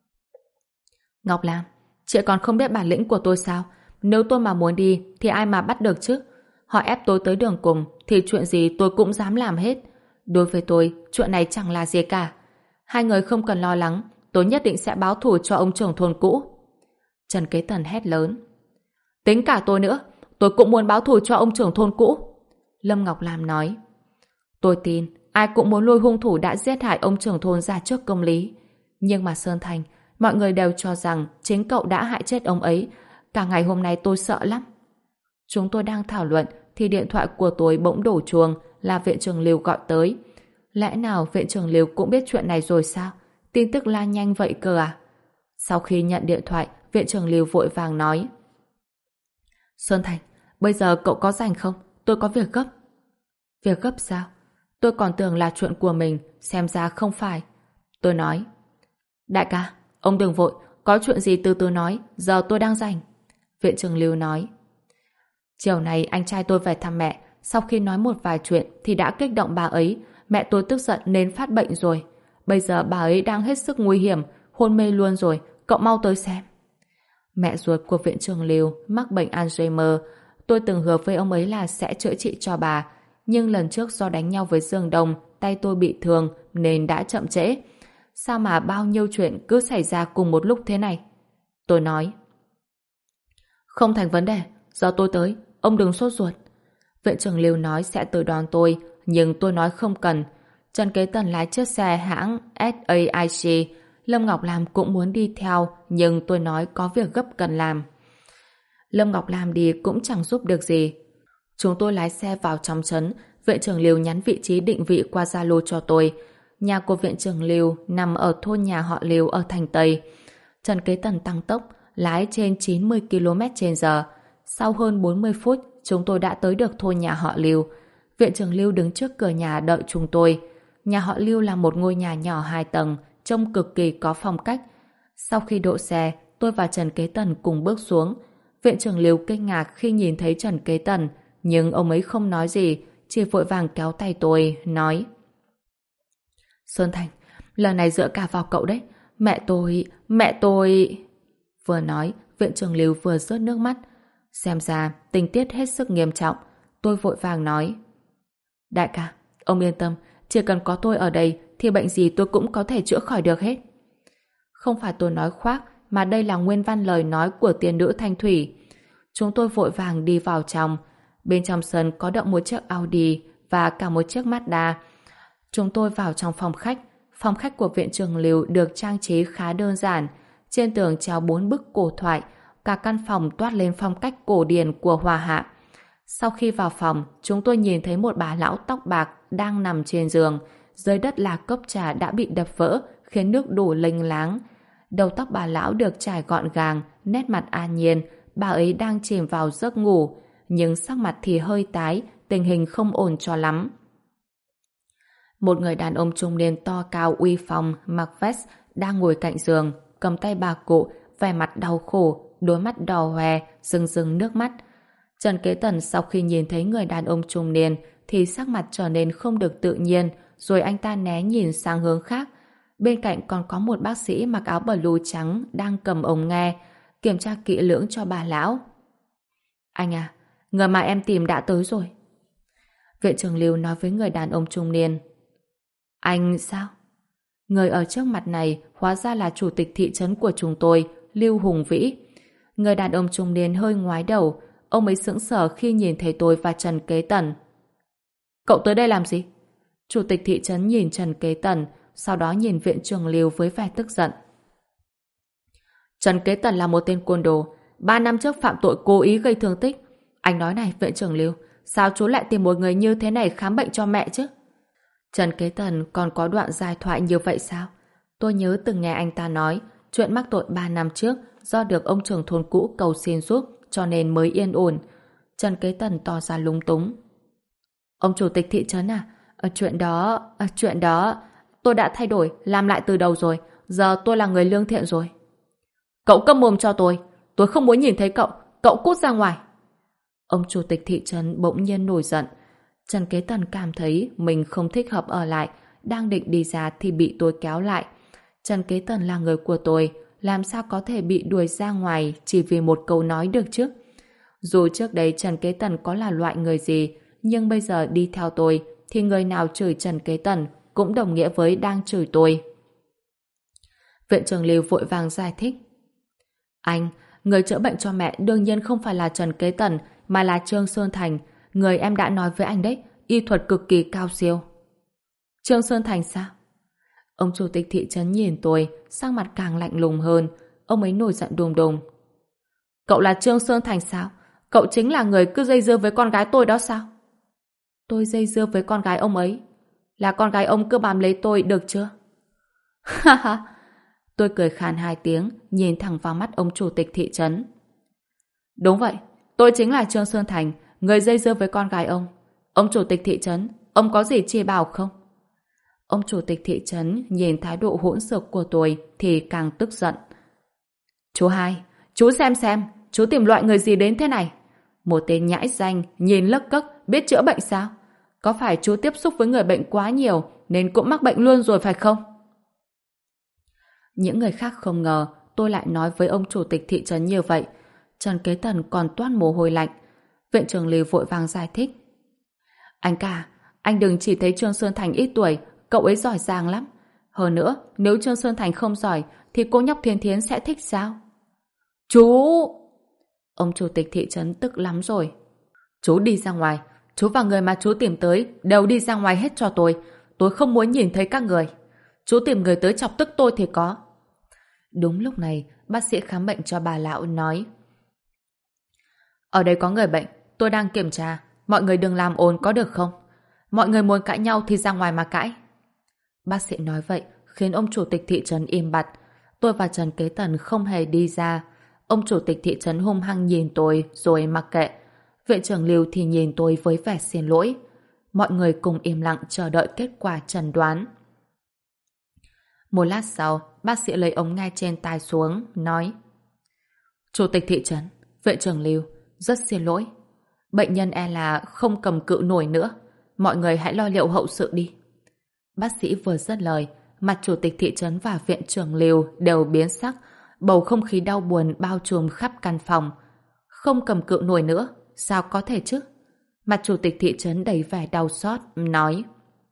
Speaker 1: Ngọc Lam, chị còn không biết bản lĩnh của tôi sao? Nếu tôi mà muốn đi thì ai mà bắt được chứ? Họ ép tôi tới đường cùng thì chuyện gì tôi cũng dám làm hết. Đối với tôi, chuyện này chẳng là gì cả. Hai người không cần lo lắng, tôi nhất định sẽ báo thù cho ông trưởng thôn cũ. Trần Kế Tần hét lớn: Tính cả tôi nữa, tôi cũng muốn báo thù cho ông trưởng thôn cũ. Lâm Ngọc Lam nói: Tôi tin ai cũng muốn lôi hung thủ đã giết hại ông trưởng thôn ra trước công lý. Nhưng mà Sơn Thành, mọi người đều cho rằng chính cậu đã hại chết ông ấy. Cả ngày hôm nay tôi sợ lắm. Chúng tôi đang thảo luận thì điện thoại của tôi bỗng đổ chuông, là viện trưởng Lưu gọi tới. Lẽ nào viện trưởng Lưu cũng biết chuyện này rồi sao? Tin tức lan nhanh vậy cơ à? Sau khi nhận điện thoại, viện trưởng Lưu vội vàng nói: Sơn Thành, bây giờ cậu có rảnh không? Tôi có việc gấp. Việc gấp sao? Tôi còn tưởng là chuyện của mình, xem ra không phải. Tôi nói: Đại ca, ông đừng vội, có chuyện gì từ từ nói, giờ tôi đang rảnh. Viện trưởng Lưu nói: Chiều này anh trai tôi về thăm mẹ, sau khi nói một vài chuyện thì đã kích động bà ấy, mẹ tôi tức giận nên phát bệnh rồi. Bây giờ bà ấy đang hết sức nguy hiểm, hôn mê luôn rồi, cậu mau tới xem. Mẹ ruột của viện trưởng Lưu mắc bệnh Alzheimer, tôi từng hứa với ông ấy là sẽ chữa trị cho bà, nhưng lần trước do đánh nhau với Dương Đông, tay tôi bị thương nên đã chậm trễ. Sao mà bao nhiêu chuyện cứ xảy ra cùng một lúc thế này? Tôi nói: Không thành vấn đề, giờ tôi tới, ông đừng sốt ruột. Viện trưởng Lưu nói sẽ tới đón tôi, nhưng tôi nói không cần. Trần Kế Tần lái chiếc xe hãng SAIC, Lâm Ngọc Lam cũng muốn đi theo, nhưng tôi nói có việc gấp cần làm. Lâm Ngọc Lam đi cũng chẳng giúp được gì. Chúng tôi lái xe vào trong trấn, viện trưởng Lưu nhắn vị trí định vị qua Zalo cho tôi. Nhà của viện trưởng Lưu nằm ở thôn nhà họ Lưu ở thành Tây. Trần Kế Tần tăng tốc, lái trên 90 km/h. Sau hơn 40 phút, chúng tôi đã tới được thôn nhà họ Lưu. Viện trưởng Lưu đứng trước cửa nhà đợi chúng tôi. Nhà họ Lưu là một ngôi nhà nhỏ 2 tầng, trông cực kỳ có phong cách. Sau khi đỗ xe, tôi và Trần Kế Tần cùng bước xuống. Viện trưởng Lưu kinh ngạc khi nhìn thấy Trần Kế Tần, nhưng ông ấy không nói gì, chỉ vội vàng kéo tay tôi, nói: Sơn Thành, lần này dựa cả vào cậu đấy. Mẹ tôi... Vừa nói, viện trưởng Lưu vừa rớt nước mắt. Xem ra, tình tiết hết sức nghiêm trọng. Tôi vội vàng nói: Đại ca, ông yên tâm, chỉ cần có tôi ở đây thì bệnh gì tôi cũng có thể chữa khỏi được hết. Không phải tôi nói khoác, mà đây là nguyên văn lời nói của tiên nữ Thanh Thủy. Chúng tôi vội vàng đi vào trong. Bên trong sân có đậu một chiếc Audi và cả một chiếc Mazda. Chúng tôi vào trong phòng khách. Phòng khách của viện trưởng Lưu được trang trí khá đơn giản. Trên tường treo 4 bức cổ thoại. Cả căn phòng toát lên phong cách cổ điển của Hoa Hạ. Sau khi vào phòng, chúng tôi nhìn thấy một bà lão tóc bạc đang nằm trên giường. Dưới đất là cốc trà đã bị đập vỡ, khiến nước đổ lênh láng. Đầu tóc bà lão được trải gọn gàng, nét mặt an nhiên. Bà ấy đang chìm vào giấc ngủ. nhưng sắc mặt thì hơi tái, tình hình không ổn cho lắm. Một người đàn ông trung niên to cao uy phong, mặc vest, đang ngồi cạnh giường, cầm tay bà cụ, vẻ mặt đau khổ, đôi mắt đỏ hoe, rưng rưng nước mắt. Trần Kế Tần sau khi nhìn thấy người đàn ông trung niên thì sắc mặt trở nên không được tự nhiên, rồi anh ta né nhìn sang hướng khác. Bên cạnh còn có một bác sĩ mặc áo blue trắng đang cầm ống nghe, kiểm tra kỹ lưỡng cho bà lão. Anh à, người mà em tìm đã tới rồi. Viện trưởng Lưu nói với người đàn ông trung niên. Anh sao? Người ở trước mặt này hóa ra là chủ tịch thị trấn của chúng tôi, Lưu Hùng Vĩ. Người đàn ông trung niên hơi ngoái đầu, ông ấy sững sờ khi nhìn thấy tôi và Trần Kế Tần. Cậu tới đây làm gì? Chủ tịch thị trấn nhìn Trần Kế Tần, sau đó nhìn viện trưởng Lưu với vẻ tức giận. Trần Kế Tần là một tên côn đồ, 3 năm trước phạm tội cố ý gây thương tích. Anh nói này, viện trưởng Lưu, sao chú lại tìm một người như thế này khám bệnh cho mẹ chứ? Trần Kế Tần còn có đoạn giai thoại như vậy sao? Tôi nhớ từng nghe anh ta nói chuyện mắc tội 3 năm trước do được ông trưởng thôn cũ cầu xin giúp cho nên mới yên ổn. Trần Kế Tần tỏ ra lúng túng. Ông chủ tịch thị trấn à? Chuyện đó tôi đã thay đổi, làm lại từ đầu rồi. Giờ tôi là người lương thiện rồi. Cậu câm mồm cho tôi không muốn nhìn thấy cậu cút ra ngoài. Ông chủ tịch thị trấn bỗng nhiên nổi giận. Trần Kế Tần cảm thấy mình không thích hợp ở lại, đang định đi ra thì bị tôi kéo lại. Trần Kế Tần là người của tôi, làm sao có thể bị đuổi ra ngoài chỉ vì một câu nói được chứ? Dù trước đây Trần Kế Tần có là loại người gì, nhưng bây giờ đi theo tôi thì người nào chửi Trần Kế Tần cũng đồng nghĩa với đang chửi tôi. Viện trưởng Lưu vội vàng giải thích. Anh, người chữa bệnh cho mẹ đương nhiên không phải là Trần Kế Tần mà là Trương Sơn Thành. Người em đã nói với anh đấy, y thuật cực kỳ cao siêu. Trương Sơn Thành sao? Ông chủ tịch thị trấn nhìn tôi, sắc mặt càng lạnh lùng hơn. Ông ấy nổi giận đùng đùng. Cậu là Trương Sơn Thành sao? Cậu chính là người cứ dây dưa với con gái tôi đó sao? Tôi dây dưa với con gái ông ấy? Là con gái ông cứ bám lấy tôi được chưa? Ha ha! Tôi cười khàn 2 tiếng, nhìn thẳng vào mắt ông chủ tịch thị trấn. Đúng vậy, tôi chính là Trương Sơn Thành, người dây dưa với con gái ông. Ông chủ tịch thị trấn, ông có gì chỉ bảo không? Ông chủ tịch thị trấn nhìn thái độ hỗn xược của tôi thì càng tức giận. Chú hai, chú xem, chú tìm loại người gì đến thế này? Một tên nhãi danh, nhìn lấc cấc, biết chữa bệnh sao? Có phải chú tiếp xúc với người bệnh quá nhiều nên cũng mắc bệnh luôn rồi phải không? Những người khác không ngờ tôi lại nói với ông chủ tịch thị trấn như vậy. Trần Kế Tần còn toát mồ hôi lạnh. Viện trưởng Lý vội vàng giải thích. Anh cả, anh đừng chỉ thấy Trương Sơn Thành ít tuổi, cậu ấy giỏi giang lắm. Hơn nữa, nếu Trương Sơn Thành không giỏi thì cô nhóc Thiên Thiến sẽ thích sao? Chú! Ông chủ tịch thị trấn tức lắm rồi. Chú đi ra ngoài, chú và người mà chú tìm tới đều đi ra ngoài hết cho tôi không muốn nhìn thấy các người. Chú tìm người tới chọc tức tôi thì có. Đúng lúc này, bác sĩ khám bệnh cho bà lão nói. Ở đây có người bệnh, tôi đang kiểm tra. Mọi người đừng làm ồn có được không? Mọi người muốn cãi nhau thì ra ngoài mà cãi. Bác sĩ nói vậy khiến ông chủ tịch thị trấn im bặt. Tôi và Trần Kế Tần không hề đi ra. Ông chủ tịch thị trấn hung hăng nhìn tôi rồi mặc kệ. Viện trưởng Lưu thì nhìn tôi với vẻ xin lỗi. Mọi người cùng im lặng chờ đợi kết quả chẩn đoán. Một lát sau, bác sĩ lấy ống nghe trên tai xuống, nói: Chủ tịch thị trấn, viện trưởng Lưu, rất xin lỗi. Bệnh nhân e là không cầm cự nổi nữa. Mọi người hãy lo liệu hậu sự đi. Bác sĩ vừa dứt lời, mặt chủ tịch thị trấn và viện trưởng Lưu đều biến sắc, bầu không khí đau buồn bao trùm khắp căn phòng. Không cầm cự nổi nữa, sao có thể chứ? Mặt chủ tịch thị trấn đầy vẻ đau xót, nói: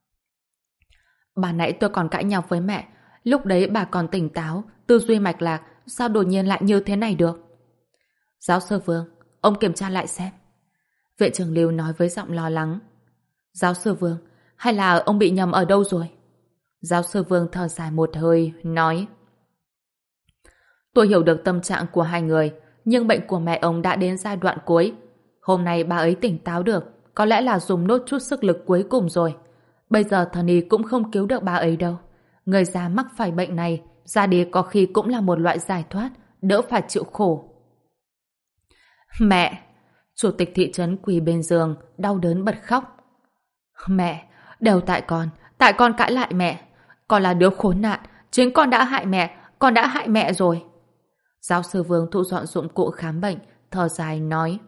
Speaker 1: Bà nãy tôi còn cãi nhau với mẹ, lúc đấy bà còn tỉnh táo, tư duy mạch lạc, sao đột nhiên lại như thế này được? Giáo sư Vương, ông kiểm tra lại xem. Viện trưởng Lưu nói với giọng lo lắng. Giáo sư Vương, hay là ông bị nhầm ở đâu rồi? Giáo sư Vương thở dài một hơi, nói: Tôi hiểu được tâm trạng của hai người, nhưng bệnh của mẹ ông đã đến giai đoạn cuối. Hôm nay bà ấy tỉnh táo được, có lẽ là dùng nốt chút sức lực cuối cùng rồi. Bây giờ thần y cũng không cứu được bà ấy đâu. Người già mắc phải bệnh này, ra đi có khi cũng là một loại giải thoát, đỡ phải chịu khổ. Mẹ! Chủ tịch thị trấn quỳ bên giường, đau đớn bật khóc. Mẹ, đều tại con cãi lại mẹ. Con là đứa khốn nạn, chính con đã hại mẹ, con đã hại mẹ rồi. Giáo sư Vương thu dọn dụng cụ khám bệnh, thở dài nói.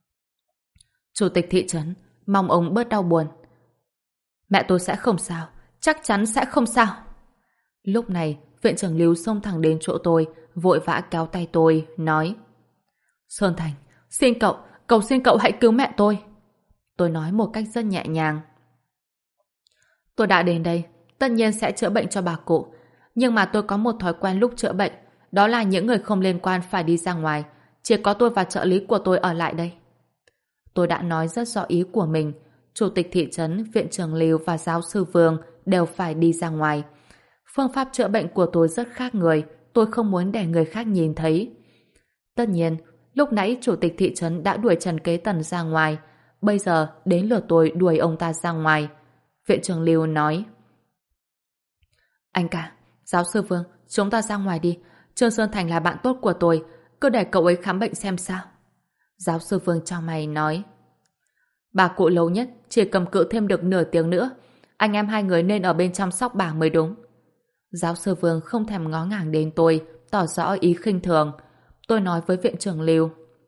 Speaker 1: Chủ tịch thị trấn, mong ông bớt đau buồn. Mẹ tôi sẽ không sao, chắc chắn sẽ không sao. Lúc này, viện trưởng Lưu xông thẳng đến chỗ tôi, vội vã kéo tay tôi, nói. Sơn Thành, xin cậu, cầu xin cậu hãy cứu mẹ tôi. Tôi nói một cách rất nhẹ nhàng. Tôi đã đến đây, tất nhiên sẽ chữa bệnh cho bà cụ. Nhưng mà tôi có một thói quen lúc chữa bệnh, đó là những người không liên quan phải đi ra ngoài. Chỉ có tôi và trợ lý của tôi ở lại đây. Tôi đã nói rất rõ ý của mình. Chủ tịch thị trấn, viện trưởng Lưu và giáo sư Vương đều phải đi ra ngoài. Phương pháp chữa bệnh của tôi rất khác người. Tôi không muốn để người khác nhìn thấy. Tất nhiên, lúc nãy chủ tịch thị trấn đã đuổi Trần Kế Tần ra ngoài. Bây giờ đến lượt tôi đuổi ông ta ra ngoài. Viện trưởng Lưu nói. Anh cả, giáo sư Vương, chúng ta ra ngoài đi. Trương Sơn Thành là bạn tốt của tôi. Cứ để cậu ấy khám bệnh xem sao. Giáo sư Vương chau mày nói. Bà cụ lâu nhất chỉ cầm cự thêm được nửa tiếng nữa. Anh em hai người nên ở bên chăm sóc bà mới đúng. Giáo sư Vương không thèm ngó ngàng đến tôi, tỏ rõ ý khinh thường. Tôi nói với viện trưởng Lưu.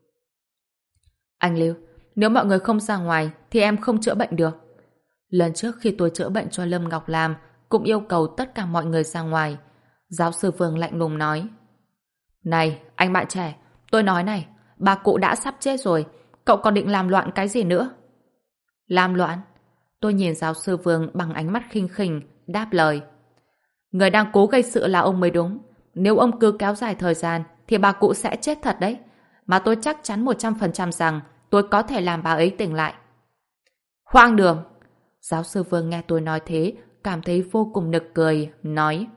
Speaker 1: Anh Lưu, nếu mọi người không ra ngoài thì em không chữa bệnh được. Lần trước khi tôi chữa bệnh cho Lâm Ngọc Lam cũng yêu cầu tất cả mọi người ra ngoài. Giáo sư Vương lạnh lùng nói. Này, anh bạn trẻ, tôi nói này, bà cụ đã sắp chết rồi, cậu còn định làm loạn cái gì nữa? Làm loạn? Tôi nhìn giáo sư Vương bằng ánh mắt khinh khỉnh, đáp lời. Người đang cố gây sự là ông mới đúng. Nếu ông cứ kéo dài thời gian thì bà cụ sẽ chết thật đấy. Mà tôi chắc chắn 100% rằng tôi có thể làm bà ấy tỉnh lại. Hoang đường! Giáo sư Vương nghe tôi nói thế, cảm thấy vô cùng nực cười, nói.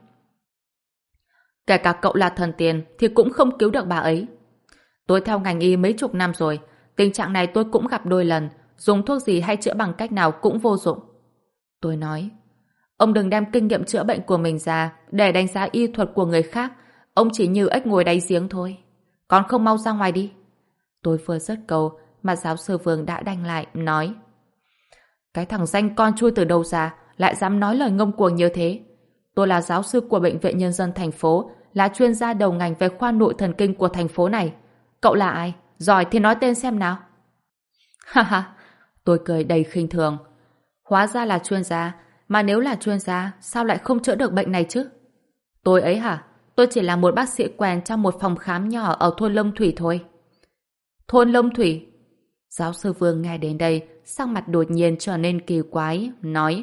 Speaker 1: Kể cả cậu là thần tiên thì cũng không cứu được bà ấy. Tôi theo ngành y mấy chục năm rồi, tình trạng này tôi cũng gặp đôi lần, dùng thuốc gì hay chữa bằng cách nào cũng vô dụng. Tôi nói, ông đừng đem kinh nghiệm chữa bệnh của mình ra để đánh giá y thuật của người khác, ông chỉ như ếch ngồi đáy giếng thôi. Còn không mau ra ngoài đi. Tôi vừa dứt câu mà giáo sư Vương đã đanh lại, nói. Cái thằng danh con chui từ đâu ra lại dám nói lời ngông cuồng như thế. Tôi là giáo sư của Bệnh viện Nhân dân thành phố, là chuyên gia đầu ngành về khoa nội thần kinh của thành phố này. Cậu là ai? Giỏi thì nói tên xem nào. Ha ha, tôi cười đầy khinh thường. Hóa ra là chuyên gia, mà nếu là chuyên gia, sao lại không chữa được bệnh này chứ? Tôi ấy hả? Tôi chỉ là một bác sĩ quen trong một phòng khám nhỏ ở thôn Lâm Thủy thôi. Thôn Lâm Thủy? Giáo sư Vương nghe đến đây, sắc mặt đột nhiên trở nên kỳ quái, nói.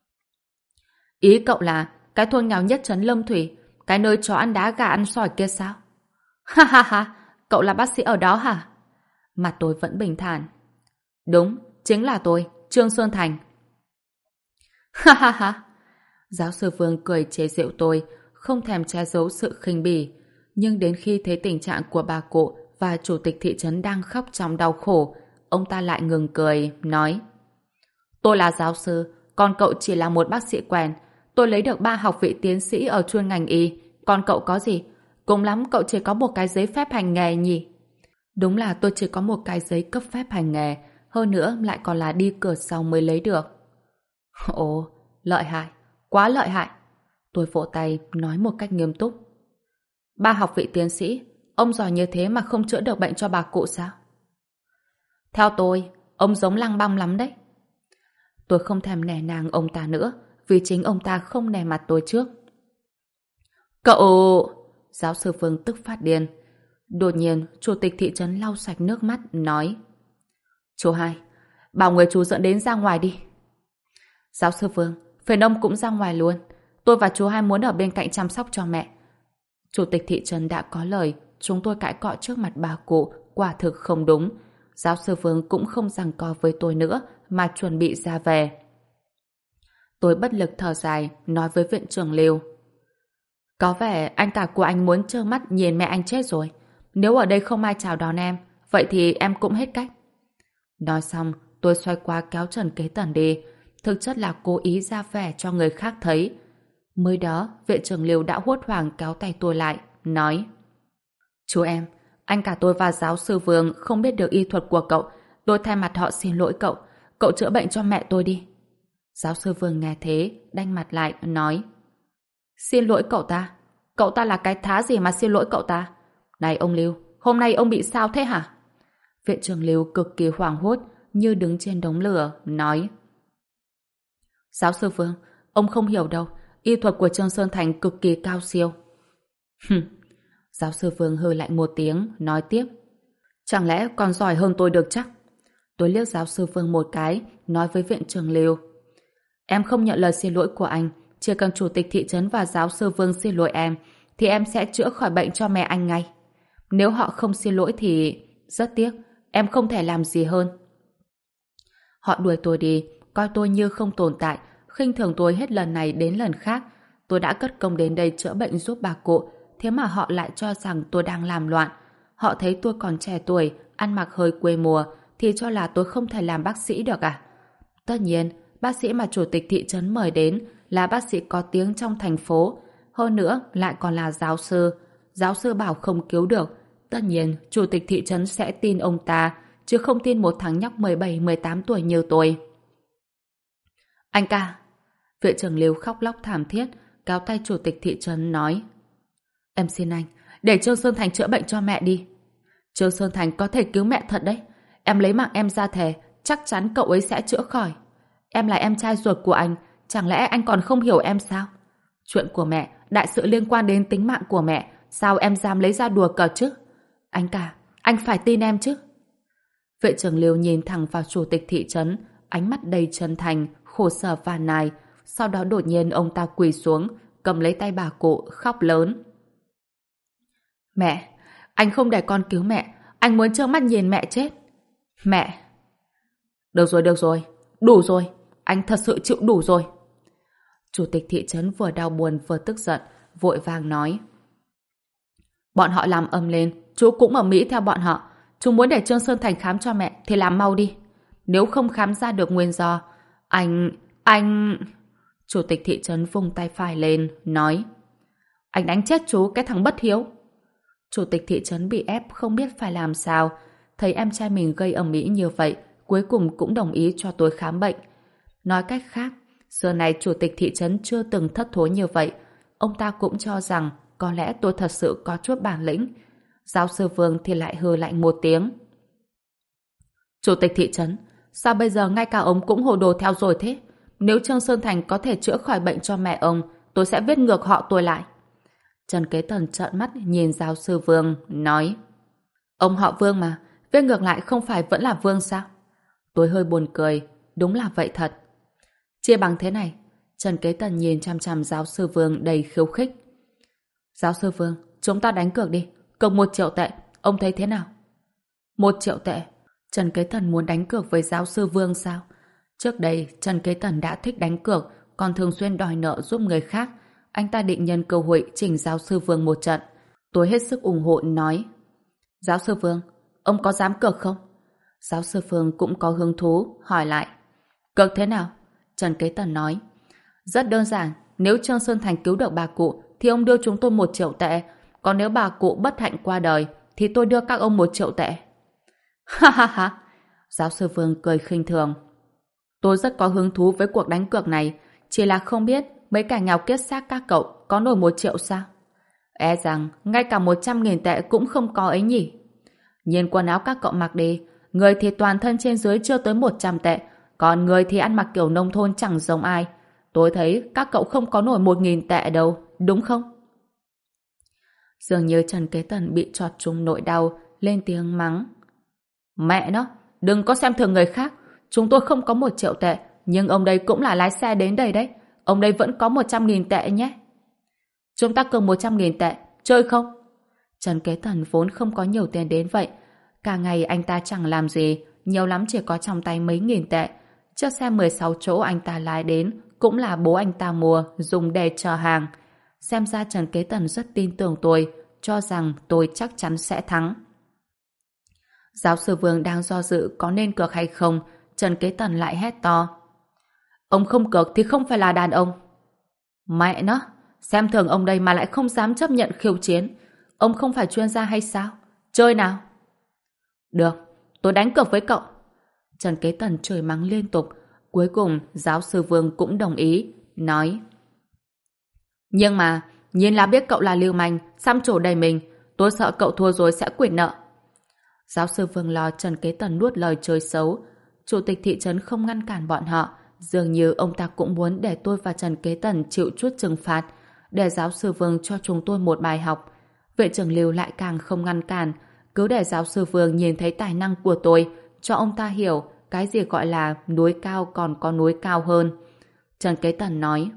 Speaker 1: Ý cậu là cái thôn nghèo nhất trấn Lâm Thủy, cái nơi chó ăn đá gà ăn sỏi kia sao? Ha ha ha, cậu là bác sĩ ở đó hả? Mặt tôi vẫn bình thản. Đúng, chính là tôi, Trương Sơn Thành. Ha ha ha. Giáo sư Vương cười chế giễu tôi, không thèm che giấu sự khinh bỉ. Nhưng đến khi thấy tình trạng của bà cụ và chủ tịch thị trấn đang khóc trong đau khổ, ông ta lại ngừng cười, nói. Tôi là giáo sư, còn cậu chỉ là một bác sĩ quen. Tôi lấy được 3 học vị tiến sĩ ở chuyên ngành y, còn cậu có gì? Cùng lắm cậu chỉ có một cái giấy phép hành nghề nhỉ? Đúng là tôi chỉ có một cái giấy cấp phép hành nghề, hơn nữa lại còn là đi cửa sau mới lấy được. Ồ, lợi hại, quá lợi hại. Tôi vỗ tay nói một cách nghiêm túc. 3 học vị tiến sĩ, ông giỏi như thế mà không chữa được bệnh cho bà cụ sao? Theo tôi, ông giống Lăng Băm lắm đấy. Tôi không thèm nể nang ông ta nữa, vì chính ông ta không nể mặt tôi trước. Cậu... Giáo sư Phương tức phát điên. Đột nhiên, chủ tịch thị trấn lau sạch nước mắt, nói. Chú Hai, bảo người chú dẫn đến ra ngoài đi. Giáo sư Phương, phiền ông cũng ra ngoài luôn. Tôi và chú Hai muốn ở bên cạnh chăm sóc cho mẹ. Chủ tịch thị trấn đã có lời, chúng tôi cãi cọ trước mặt bà cụ, quả thực không đúng. Giáo sư Phương cũng không giằng co với tôi nữa, mà chuẩn bị ra về. Tôi bất lực thở dài, nói với viện trưởng Lưu. Có vẻ anh cả của anh muốn trơ mắt nhìn mẹ anh chết rồi. Nếu ở đây không ai chào đón em, vậy thì em cũng hết cách. Nói xong, tôi xoay qua kéo Trần Kế Tần đi. Thực chất là cố ý ra vẻ cho người khác thấy. Mới đó, viện trưởng Lưu đã hốt hoảng kéo tay tôi lại, nói. Chú em, anh cả tôi và giáo sư Vương không biết được y thuật của cậu, tôi thay mặt họ xin lỗi cậu. Cậu chữa bệnh cho mẹ tôi đi. Giáo sư Vương nghe thế, đanh mặt lại, nói. Xin lỗi cậu ta? Cậu ta là cái thá gì mà xin lỗi cậu ta? Này ông Lưu, hôm nay ông bị sao thế hả? Viện trưởng Lưu cực kỳ hoảng hốt, như đứng trên đống lửa, nói. Giáo sư Vương, ông không hiểu đâu. Y thuật của Trương Sơn Thành cực kỳ cao siêu. Giáo sư Vương hừ lạnh một tiếng, nói tiếp. Chẳng lẽ còn giỏi hơn tôi được chắc? Tôi liếc giáo sư Vương một cái, nói với viện trưởng Lưu. Em không nhận lời xin lỗi của anh. Chỉ cần chủ tịch thị trấn và giáo sư Vương xin lỗi em, thì em sẽ chữa khỏi bệnh cho mẹ anh ngay. Nếu họ không xin lỗi thì... rất tiếc, em không thể làm gì hơn. Họ đuổi tôi đi, coi tôi như không tồn tại, khinh thường tôi hết lần này đến lần khác. Tôi đã cất công đến đây chữa bệnh giúp bà cụ, thế mà họ lại cho rằng tôi đang làm loạn. Họ thấy tôi còn trẻ tuổi, ăn mặc hơi quê mùa, thì cho là tôi không thể làm bác sĩ được à? Tất nhiên, bác sĩ mà chủ tịch thị trấn mời đến là bác sĩ có tiếng trong thành phố. Hơn nữa, lại còn là giáo sư. Giáo sư bảo không cứu được. Tất nhiên, chủ tịch thị trấn sẽ tin ông ta, chứ không tin một thằng nhóc 17-18 tuổi như tôi. Anh ca! Viện trưởng Lưu khóc lóc thảm thiết, kéo tay chủ tịch thị trấn nói. Em xin anh, để Trương Sơn Thành chữa bệnh cho mẹ đi. Trương Sơn Thành có thể cứu mẹ thật đấy. Em lấy mạng em ra thề, chắc chắn cậu ấy sẽ chữa khỏi. Em là em trai ruột của anh, chẳng lẽ anh còn không hiểu em sao? Chuyện của mẹ, đại sự liên quan đến tính mạng của mẹ, sao em dám lấy ra đùa cợt chứ? Anh cả, anh phải tin em chứ. Vệ trưởng Liêu nhìn thẳng vào chủ tịch thị trấn, ánh mắt đầy chân thành, khổ sở và nài. Sau đó đột nhiên ông ta quỳ xuống, cầm lấy tay bà cụ, khóc lớn. Mẹ, anh không để con cứu mẹ, anh muốn trơ mắt nhìn mẹ chết. Mẹ! Được rồi, đủ rồi, anh thật sự chịu đủ rồi. Chủ tịch thị trấn vừa đau buồn vừa tức giận, vội vàng nói. Bọn họ làm ầm lên, chú cũng ở Mỹ theo bọn họ. Chú muốn để Trương Sơn Thành khám cho mẹ thì làm mau đi. Nếu không khám ra được nguyên do, anh... Chủ tịch thị trấn vung tay phải lên, nói. Anh đánh chết chú, cái thằng bất hiếu. Chủ tịch thị trấn bị ép không biết phải làm sao. Thấy em trai mình gây ầm ĩ như vậy, cuối cùng cũng đồng ý cho tôi khám bệnh. Nói cách khác, xưa này chủ tịch thị trấn chưa từng thất thố như vậy. Ông ta cũng cho rằng có lẽ tôi thật sự có chút bản lĩnh. Giáo sư Vương thì lại hừ lạnh một tiếng. Chủ tịch thị trấn, sao bây giờ ngay cả ông cũng hồ đồ theo rồi thế? Nếu Trương Sơn Thành có thể chữa khỏi bệnh cho mẹ ông, tôi sẽ viết ngược họ tôi lại. Trần Kế Tần trợn mắt nhìn giáo sư Vương, nói. Ông họ Vương mà, viết ngược lại không phải vẫn là Vương sao? Tôi hơi buồn cười, đúng là vậy thật. Chia bằng thế này, Trần Kế Tần nhìn chằm chằm giáo sư Vương đầy khiêu khích. Giáo sư Vương, chúng ta đánh cược đi, cược 1 triệu tệ, ông thấy thế nào? 1 triệu tệ? Trần Kế Tần muốn đánh cược với giáo sư Vương sao? Trước đây, Trần Kế Tần đã thích đánh cược, còn thường xuyên đòi nợ giúp người khác. Anh ta định nhân cơ hội chỉnh giáo sư Vương một trận. Tôi hết sức ủng hộ nói. Giáo sư Vương, ông có dám cược không? Giáo sư Vương cũng có hứng thú, hỏi lại. Cược thế nào? Trần Kế Tần nói. Rất đơn giản, nếu Trương Sơn Thành cứu được bà cụ, thì ông đưa chúng tôi 1 triệu tệ. Còn nếu bà cụ bất hạnh qua đời, thì tôi đưa các ông 1 triệu tệ. Ha ha ha! Giáo sư Vương cười khinh thường. Tôi rất có hứng thú với cuộc đánh cược này, chỉ là không biết mấy cả nhào kết xác các cậu có nổi 1 triệu sao? E rằng ngay cả 100.000 tệ cũng không có ấy nhỉ. Nhìn quần áo các cậu mặc đi, người thì toàn thân trên dưới chưa tới 100 tệ, còn người thì ăn mặc kiểu nông thôn chẳng giống ai. Tôi thấy các cậu không có nổi 1.000 tệ đâu, đúng không? Dường như Trần Kế Tần bị chọt trúng nỗi đau, lên tiếng mắng. Mẹ nó, đừng có xem thường người khác. Chúng tôi không có 1 triệu tệ, nhưng ông đây cũng là lái xe đến đây đấy. Ông đây vẫn có 100.000 tệ nhé. Chúng ta cần 100.000 tệ, chơi không? Trần Kế Tần vốn không có nhiều tiền đến vậy. Cả ngày anh ta chẳng làm gì, nhiều lắm chỉ có trong tay mấy nghìn tệ. Chiếc xe 16 chỗ anh ta lái đến cũng là bố anh ta mua, dùng để chờ hàng. Xem ra Trần Kế Tần rất tin tưởng tôi, cho rằng tôi chắc chắn sẽ thắng. Giáo sư Vương đang do dự có nên cược hay không, Trần Kế Tần lại hét to. Ông không cược thì không phải là đàn ông. Mẹ nó, xem thường ông đây mà lại không dám chấp nhận khiêu chiến. Ông không phải chuyên gia hay sao? Chơi nào? Được, tôi đánh cược với cậu. Trần Kế Tần chửi mắng liên tục. Cuối cùng, giáo sư Vương cũng đồng ý, nói: Nhưng mà, nhìn là biết cậu là lưu manh, xăm trổ đầy mình. Tôi sợ cậu thua rồi sẽ quỵt nợ. Giáo sư Vương lo Trần Kế Tần nuốt lời chơi xấu. Chủ tịch thị trấn không ngăn cản bọn họ. Dường như ông ta cũng muốn để tôi và Trần Kế Tần chịu chút trừng phạt, để giáo sư Vương cho chúng tôi một bài học. Vệ trưởng Lưu lại càng không ngăn cản, cứ để giáo sư Vương nhìn thấy tài năng của tôi, cho ông ta hiểu cái gì gọi là núi cao còn có núi cao hơn. Trần Kế Tần nói: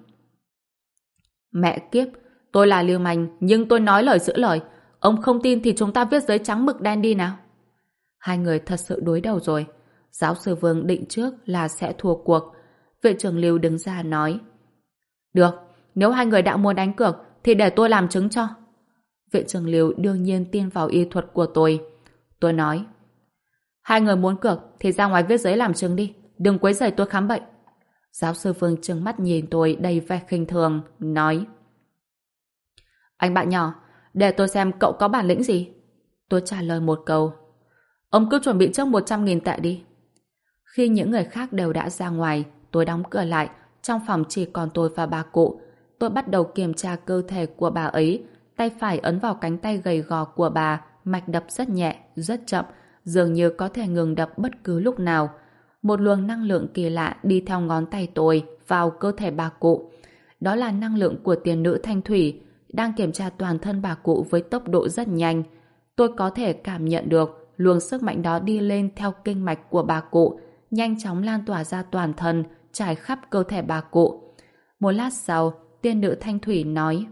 Speaker 1: Mẹ kiếp, tôi là lưu manh nhưng tôi nói lời giữ lời. Ông không tin thì chúng ta viết giấy trắng mực đen đi nào. Hai người thật sự đối đầu rồi. Giáo sư Vương định trước là sẽ thua cuộc. Vệ trưởng Lưu đứng ra nói: Được, nếu hai người đã muốn đánh cược thì để tôi làm chứng cho. Vệ trưởng Lưu đương nhiên tin vào y thuật của tôi. Tôi nói: Hai người muốn cược thì ra ngoài viết giấy làm chứng đi, đừng quấy rầy tôi khám bệnh. Giáo sư Vương trừng mắt nhìn tôi đầy vẻ khinh thường, nói: Anh bạn nhỏ, để tôi xem cậu có bản lĩnh gì. Tôi trả lời một câu: Ông cứ chuẩn bị trước 100.000 tệ đi. Khi những người khác đều đã ra ngoài, tôi đóng cửa lại, trong phòng chỉ còn tôi và bà cụ. Tôi bắt đầu kiểm tra cơ thể của bà ấy, tay phải ấn vào cánh tay gầy gò của bà, mạch đập rất nhẹ, rất chậm, dường như có thể ngừng đập bất cứ lúc nào. Một luồng năng lượng kỳ lạ đi theo ngón tay tôi vào cơ thể bà cụ. Đó là năng lượng của tiền nữ Thanh Thủy, đang kiểm tra toàn thân bà cụ với tốc độ rất nhanh. Tôi có thể cảm nhận được luồng sức mạnh đó đi lên theo kinh mạch của bà cụ, nhanh chóng lan tỏa ra toàn thân, trải khắp cơ thể bà cụ. Một lát sau, tiên nữ Thanh Thủy nói: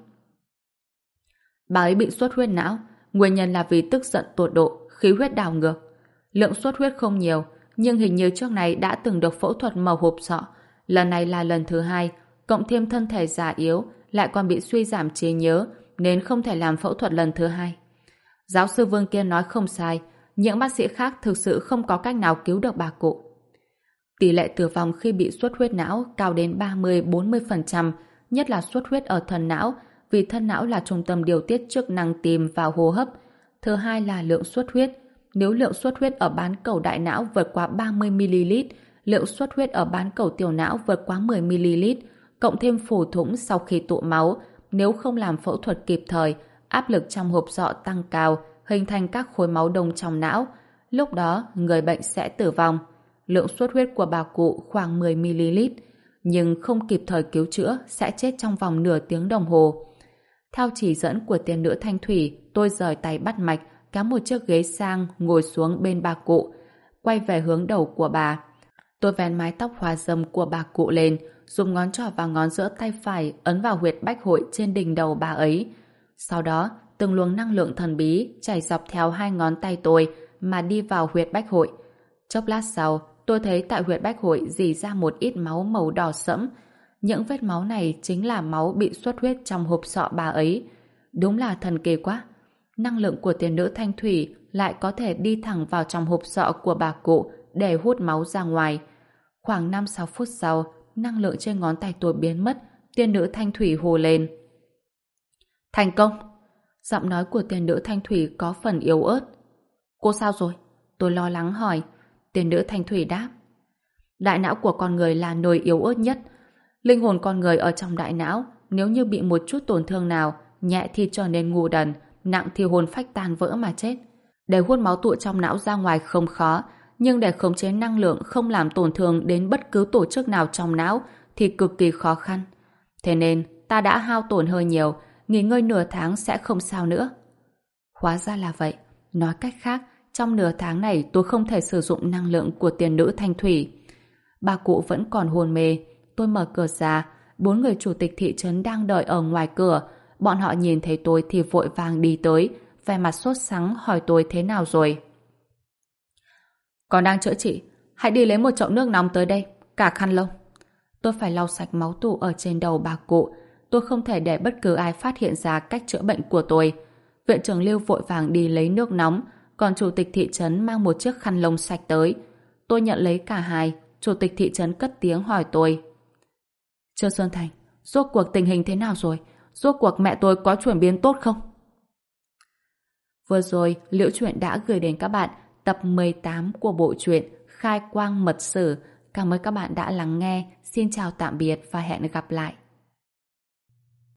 Speaker 1: Bà ấy bị xuất huyết não, nguyên nhân là vì tức giận tột độ, khí huyết đảo ngược. Lượng xuất huyết không nhiều, nhưng hình như trước này đã từng được phẫu thuật mở hộp sọ. Lần này là lần thứ hai, cộng thêm thân thể già yếu, lại còn bị suy giảm trí nhớ, nên không thể làm phẫu thuật lần thứ hai. Giáo sư Vương kia nói không sai, những bác sĩ khác thực sự không có cách nào cứu được bà cụ. Tỷ lệ tử vong khi bị xuất huyết não cao đến 30-40%, nhất là xuất huyết ở thân não, vì thân não là trung tâm điều tiết chức năng tim và hô hấp. Thứ hai là lượng xuất huyết. Nếu lượng xuất huyết ở bán cầu đại não vượt quá 30ml, lượng xuất huyết ở bán cầu tiểu não vượt quá 10ml, cộng thêm phù thủng sau khi tụ máu, nếu không làm phẫu thuật kịp thời, áp lực trong hộp sọ tăng cao, hình thành các khối máu đông trong não. Lúc đó, người bệnh sẽ tử vong. Lượng xuất huyết của bà cụ khoảng 10ml, nhưng không kịp thời cứu chữa sẽ chết trong vòng nửa tiếng đồng hồ. Theo chỉ dẫn của tiên nữ Thanh Thủy, tôi rời tay bắt mạch, kéo một chiếc ghế sang ngồi xuống bên bà cụ, quay về hướng đầu của bà. Tôi vén mái tóc hoa râm của bà cụ lên, dùng ngón trỏ và ngón giữa tay phải ấn vào huyệt bách hội trên đỉnh đầu bà ấy. Sau đó, từng luồng năng lượng thần bí chảy dọc theo hai ngón tay tôi mà đi vào huyệt bách hội. Chốc lát sau, tôi thấy tại huyệt bách hội rỉ ra một ít máu màu đỏ sẫm. Những vết máu này chính là máu bị xuất huyết trong hộp sọ bà ấy. Đúng là thần kỳ quá. Năng lượng của tiên nữ Thanh Thủy lại có thể đi thẳng vào trong hộp sọ của bà cụ để hút máu ra ngoài. Khoảng 5-6 phút sau, năng lượng trên ngón tay tôi biến mất, tiên nữ Thanh Thủy hô lên: Thành công! Giọng nói của tiên nữ Thanh Thủy có phần yếu ớt. Cô sao rồi? Tôi lo lắng hỏi. Tiên nữ Thanh Thủy đáp: Đại não của con người là nơi yếu ớt nhất. Linh hồn con người ở trong đại não, nếu như bị một chút tổn thương nào, nhẹ thì trở nên ngu đần, nặng thì hồn phách tan vỡ mà chết. Để hút máu tụ trong não ra ngoài không khó, nhưng để khống chế năng lượng không làm tổn thương đến bất cứ tổ chức nào trong não thì cực kỳ khó khăn. Thế nên ta đã hao tổn hơi nhiều, nghỉ ngơi nửa tháng sẽ không sao nữa. Hóa ra là vậy. Nói cách khác, trong nửa tháng này tôi không thể sử dụng năng lượng của tiên nữ Thanh Thủy. Bà cụ vẫn còn hôn mê. Tôi mở cửa ra, 4 người chủ tịch thị trấn đang đợi ở ngoài cửa. Bọn họ nhìn thấy tôi thì vội vàng đi tới, vẻ mặt sốt sắng hỏi tôi thế nào rồi. Còn đang chữa trị, hãy đi lấy một chậu nước nóng tới đây, cả khăn lông. Tôi phải lau sạch máu tụ ở trên đầu bà cụ. Tôi không thể để bất cứ ai phát hiện ra cách chữa bệnh của tôi. Viện trưởng Lưu vội vàng đi lấy nước nóng, còn chủ tịch thị trấn mang một chiếc khăn lông sạch tới. Tôi nhận lấy cả hai. Chủ tịch thị trấn cất tiếng hỏi tôi: Trương Xuân Thành, rốt cuộc tình hình thế nào rồi? Rốt cuộc mẹ tôi có chuyển biến tốt không? Vừa rồi, Liễu Chuyện đã gửi đến các bạn tập 18 của bộ truyện Khai quang mật sử. Cảm ơn các bạn đã lắng nghe. Xin chào tạm biệt và hẹn gặp lại.